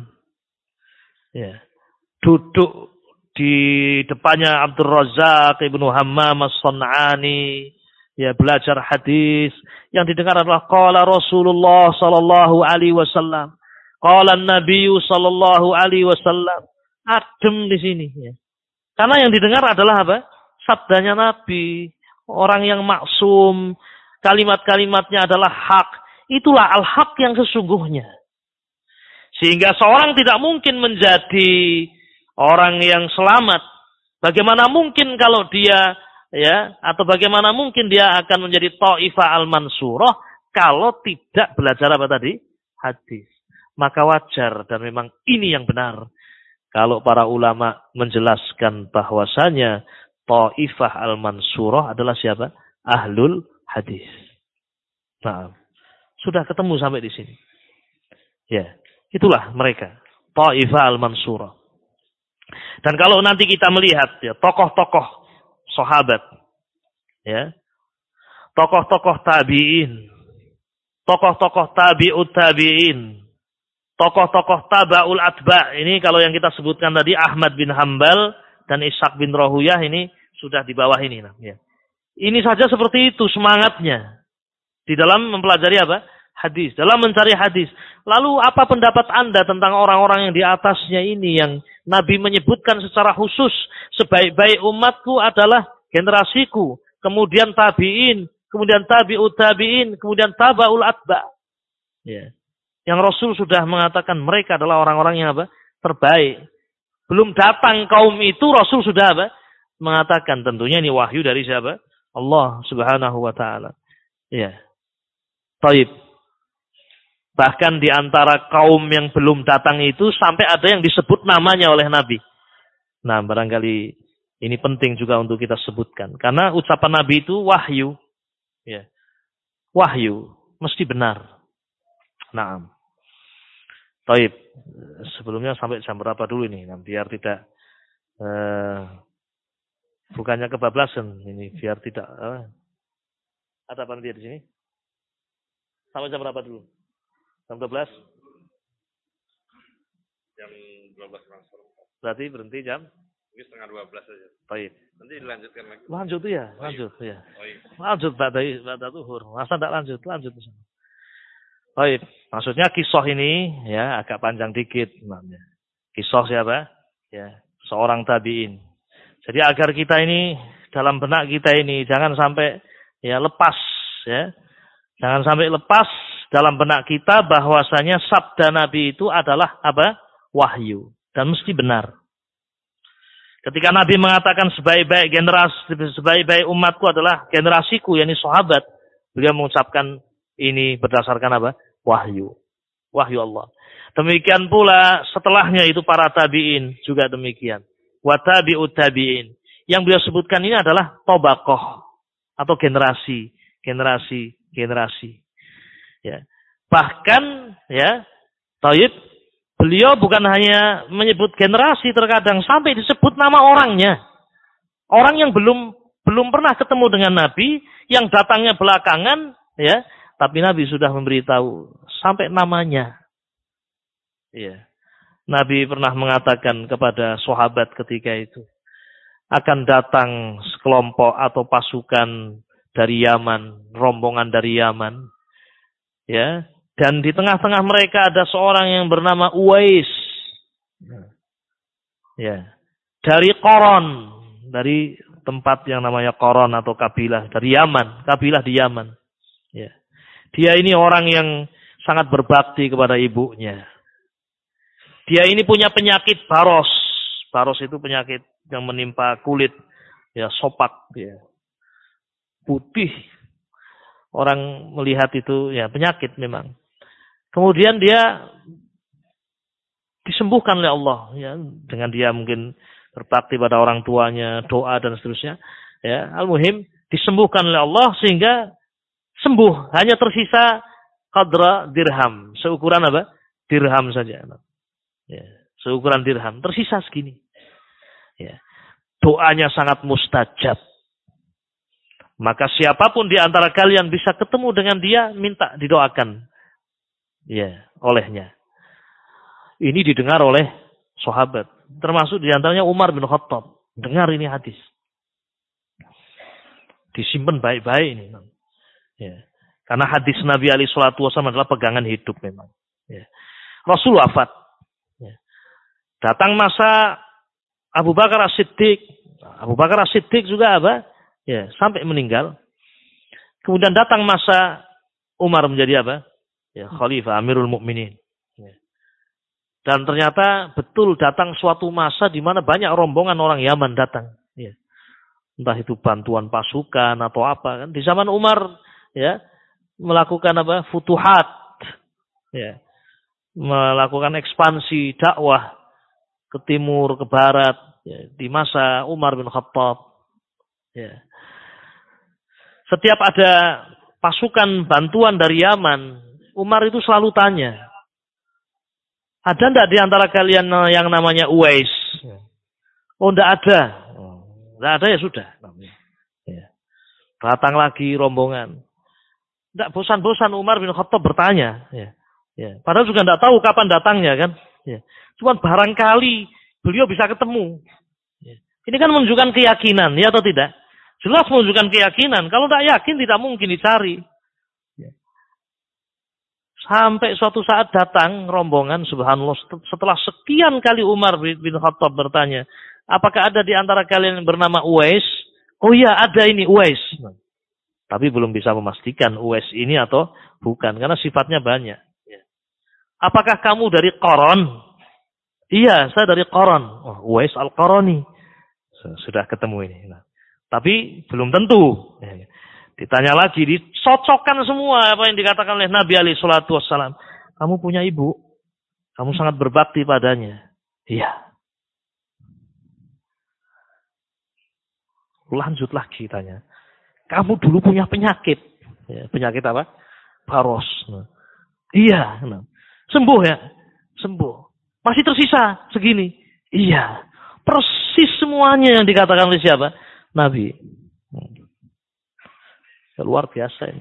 Ya, duduk di depannya Abdul Razak Ibnu Hammam As-San'ani, ya, belajar hadis. Yang didengar adalah qala Rasulullah sallallahu alaihi wasallam, qala Nabi sallallahu alaihi wasallam. Adem di sini, ya. Karena yang didengar adalah apa? Sabdanya Nabi, orang yang maksum, kalimat-kalimatnya adalah hak. Itulah al-haq yang sesungguhnya. Sehingga seorang tidak mungkin menjadi orang yang selamat. Bagaimana mungkin kalau dia, ya, atau bagaimana mungkin dia akan menjadi Taifah al-Mansurah kalau tidak belajar apa tadi? Hadis. Maka wajar dan memang ini yang benar. Kalau para ulama menjelaskan bahwasanya Taifah al-Mansurah adalah siapa? Ahlul hadis. Nah, sudah ketemu sampai di sini. Ya, itulah mereka. Taifah al-Mansurah. Dan kalau nanti kita melihat, ya, tokoh-tokoh sahabat, ya, tokoh-tokoh tabi'in, tokoh-tokoh tabi'ut tabi'in, tokoh-tokoh tabaul atba, ini kalau yang kita sebutkan tadi Ahmad bin Hambal dan Ishaq bin Rahuyah ini sudah di bawah ini, ya. Ini saja seperti itu semangatnya di dalam mempelajari apa? Hadis, dalam mencari hadis. Lalu apa pendapat Anda tentang orang-orang yang di atasnya ini yang Nabi menyebutkan secara khusus sebaik-baik umatku adalah generasiku, kemudian tabi'in, kemudian tabi'ut tabi'in, kemudian tabaul atba. Ya. Yang Rasul sudah mengatakan mereka adalah orang-orang yang apa? Terbaik. Belum datang kaum itu Rasul sudah apa? Mengatakan, tentunya ini wahyu dari siapa? Allah Subhanahu wa taala. Ya. Taib. Bahkan di antara kaum yang belum datang itu sampai ada yang disebut namanya oleh Nabi. Nah, barangkali ini penting juga untuk kita sebutkan. Karena ucapan Nabi itu wahyu. Ya. Wahyu. Mesti benar. Nah. Taib. Sebelumnya sampai jam berapa dulu ini? Nah, biar tidak... Eh, bukannya kebablasan. Ini biar tidak... Eh, ada panitia di sini? Sampai jam berapa dulu? Jam dua belas?
Jam dua belas langsung.
Berarti berhenti jam?
Ini setengah dua belas saja.
Baik.
Nanti dilanjutkan lagi.
Lanjut ya, lanjut
oh, iya.
ya.
Oh, iya.
Lanjut pada pada zuhur. Masa tidak lanjut? Lanjut. Baik. Maksudnya kisah ini ya agak panjang dikit namanya. Kisah siapa? Ya, seorang tabi'in. Jadi agar kita ini dalam benak kita ini jangan sampai ya lepas ya. Jangan sampai lepas dalam benak kita bahwasanya sabda Nabi itu adalah apa? Wahyu. Dan mesti benar. Ketika Nabi mengatakan sebaik-baik generasi, sebaik-baik umatku adalah generasiku, yakni sahabat. Beliau mengucapkan ini berdasarkan apa? Wahyu. Wahyu Allah. Demikian pula setelahnya itu para tabi'in juga demikian. Wa tabi'ut tabi'in. Yang beliau sebutkan ini adalah tobakoh. Atau generasi. Generasi. Generasi. Ya. Bahkan ya, Taib, beliau bukan hanya menyebut generasi, terkadang sampai disebut nama orangnya. Orang yang belum belum pernah ketemu dengan Nabi, yang datangnya belakangan, ya, tapi Nabi sudah memberitahu sampai namanya. Ya. Nabi pernah mengatakan kepada sahabat ketika itu, akan datang sekelompok atau pasukan dari Yaman, rombongan dari Yaman, ya, dan di tengah-tengah mereka ada seorang yang bernama Uwais, ya, dari Qoron, dari tempat yang namanya Qaran atau kabilah dari Yaman, kabilah di Yaman. Ya. Dia ini orang yang sangat berbakti kepada ibunya. Dia ini punya penyakit baros. Baros itu penyakit yang menimpa kulit, ya sopak, ya putih. Orang melihat itu ya penyakit memang. Kemudian dia disembuhkan oleh Allah, ya dengan dia mungkin berbakti pada orang tuanya, doa dan seterusnya. Ya, al-muhim disembuhkan oleh Allah sehingga sembuh. Hanya tersisa qadra dirham, seukuran apa? Dirham saja. Ya, seukuran dirham, tersisa segini. Ya. Doanya sangat mustajab. Maka siapapun di antara kalian bisa ketemu dengan dia, minta didoakan. Ya, olehnya. Ini didengar oleh sahabat. Termasuk di antaranya Umar bin Khattab. Dengar ini hadis. Disimpan baik-baik ini. Ya. Karena hadis Nabi alaihi salatu wasallam adalah pegangan hidup memang. Ya. Rasul wafat. Ya. Datang masa Abu Bakar As-Siddiq. Abu Bakar As-Siddiq juga apa? Ya, sampai meninggal. Kemudian datang masa Umar menjadi apa? Ya, Khalifah Amirul Mukminin. Ya. Dan ternyata betul datang suatu masa di mana banyak rombongan orang Yaman datang. Ya. Entah itu bantuan pasukan atau apa kan. Di zaman Umar ya melakukan apa? Futuhat. Ya. Melakukan ekspansi dakwah ke timur, ke barat ya. Di masa Umar bin Khattab. Ya. Setiap ada pasukan bantuan dari Yaman, Umar itu selalu tanya, ada enggak di antara kalian yang namanya Uwais? Oh, enggak ada. Enggak ada ya sudah. Ya. Datang lagi rombongan. Enggak bosan-bosan Umar bin Khattab bertanya. Ya. Ya. Padahal juga enggak tahu kapan datangnya kan. Ya. Cuma barangkali beliau bisa ketemu. Ya. Ini kan menunjukkan keyakinan, ya atau tidak? Jelas menunjukkan keyakinan. Kalau tidak yakin tidak mungkin dicari. Sampai suatu saat datang rombongan, subhanallah, setelah sekian kali Umar bin Khattab bertanya, apakah ada di antara kalian yang bernama Uwais? Oh iya, ada ini Uwais. Tapi belum bisa memastikan Uwais ini atau bukan, karena sifatnya banyak. Apakah kamu dari Qaran? Iya, saya dari Qaran. Oh, Uwais Al-Qarani. Sudah ketemu ini. Nah, tapi belum tentu. Ditanya lagi, dicocokkan semua apa yang dikatakan oleh Nabi alaihi salatu wassalam. Kamu punya ibu, kamu sangat berbakti padanya. Iya. Lanjut lagi tanya. Kamu dulu punya penyakit. Ya, penyakit apa? Baros. Nah. Iya. Nah. Sembuh ya? Sembuh. Masih tersisa segini. Iya. Persis semuanya yang dikatakan oleh siapa? Nabi. Luar biasa ini.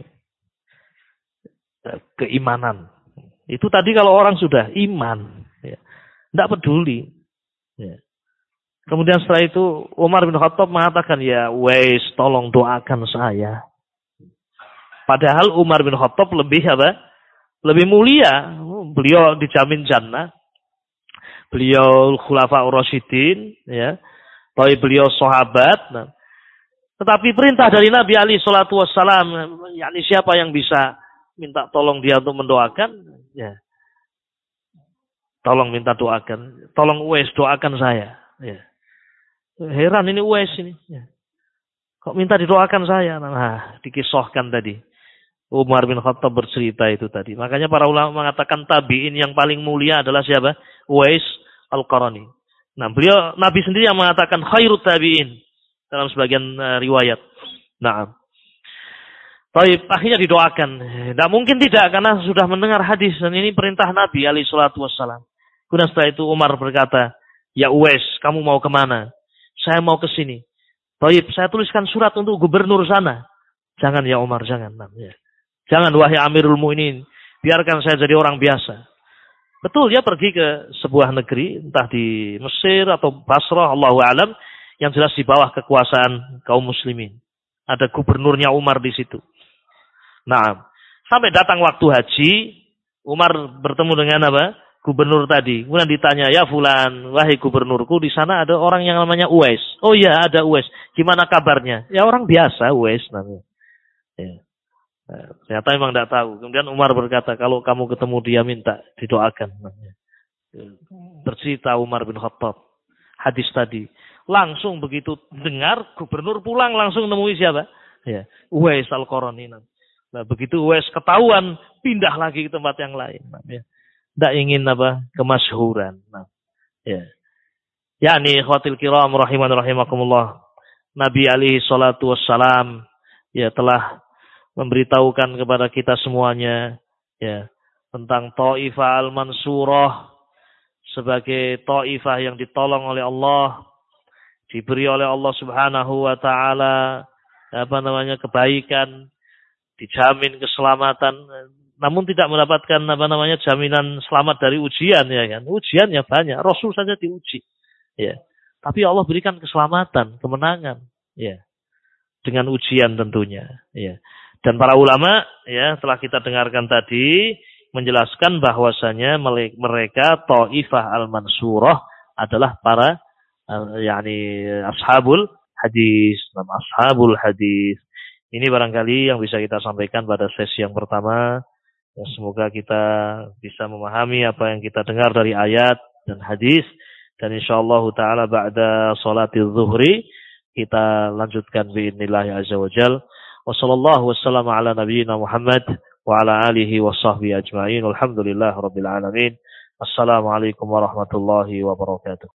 Keimanan. Itu tadi kalau orang sudah iman. Ya. Tidak peduli. Ya. Kemudian setelah itu Umar bin Khattab mengatakan, ya Uwais tolong doakan saya. Padahal Umar bin Khattab lebih apa? Lebih mulia. Beliau dijamin jannah. Beliau khulafaur rasyidin. Ya. Tapi beliau sahabat. Nah. Tetapi perintah dari Nabi alaihi salatu wassalam, yakni siapa yang bisa minta tolong dia untuk mendoakan, ya. Tolong minta doakan. Tolong Uwais doakan saya. Ya. Heran ini Uwais ini. Ya. Kok minta didoakan saya? Nah, dikisahkan tadi. Umar bin Khattab bercerita itu tadi. Makanya para ulama mengatakan tabi'in yang paling mulia adalah siapa? Uwais Al-Qarani. Nah, beliau Nabi sendiri yang mengatakan khairut tabi'in. Dalam sebagian uh, riwayat. Nah, baik, akhirnya didoakan. Tidak mungkin tidak, karena sudah mendengar hadis dan ini perintah Nabi alaihi salatu wassalam. Kemudian setelah itu Umar berkata, ya Uwais, kamu mau kemana? Saya mau ke sini. Baik, saya tuliskan surat untuk gubernur sana. Jangan ya Umar, jangan. Nah, ya. Jangan wahai Amirul Mukminin, biarkan saya jadi orang biasa. Betul, dia pergi ke sebuah negeri, entah di Mesir atau Basrah, Allahu a'lam. Yang jelas di bawah kekuasaan kaum muslimin. Ada gubernurnya Umar di situ. Nah, sampai datang waktu haji, Umar bertemu dengan apa? gubernur tadi. Kemudian ditanya, ya fulan, wahai gubernurku, di sana ada orang yang namanya Uwais. Oh iya, ada Uwais. Gimana kabarnya? Ya orang biasa, Uwais namanya. Ya. Nah, ternyata memang tidak tahu. Kemudian Umar berkata, kalau kamu ketemu dia minta didoakan. Bercerita Umar bin Khattab. Hadis tadi. Langsung begitu dengar, gubernur pulang langsung nemui siapa? Ya, Uwais Al-Qarani. Nah, begitu Uwais ketahuan, pindah lagi ke tempat yang lain. Ya. Tidak ingin apa kemasyhuran. Nah, ya. Ya ini ikhwatil kiram rahiman rahimakumullah. Nabi alaihi salatu wassalam ya telah memberitahukan kepada kita semuanya ya tentang Taifah al-Mansurah sebagai Taifah yang ditolong oleh Allah, diberi oleh Allah Subhanahu wa taala apa namanya kebaikan, dijamin keselamatan, namun tidak mendapatkan apa namanya jaminan selamat dari ujian ya kan. Ujiannya banyak, Rasul saja diuji. Ya. Tapi Allah berikan keselamatan, kemenangan ya. Dengan ujian tentunya ya. Dan para ulama ya telah kita dengarkan tadi menjelaskan bahwasanya mereka Taifah al-Mansurah adalah para uh, yakni ashabul hadis, nama ashabul hadis. Ini barangkali yang bisa kita sampaikan pada sesi yang pertama. Ya, semoga kita bisa memahami apa yang kita dengar dari ayat dan hadis, dan insyaallah taala ba'da salatil zuhri kita lanjutkan biidznillah azza wajal. Wassallallahu wassalamu ala nabiyyina Muhammad wa ala alihi wa sahbihi ajma'in. Walhamdulillahirabbil alamin. Assalamualaikum warahmatullahi wabarakatuh.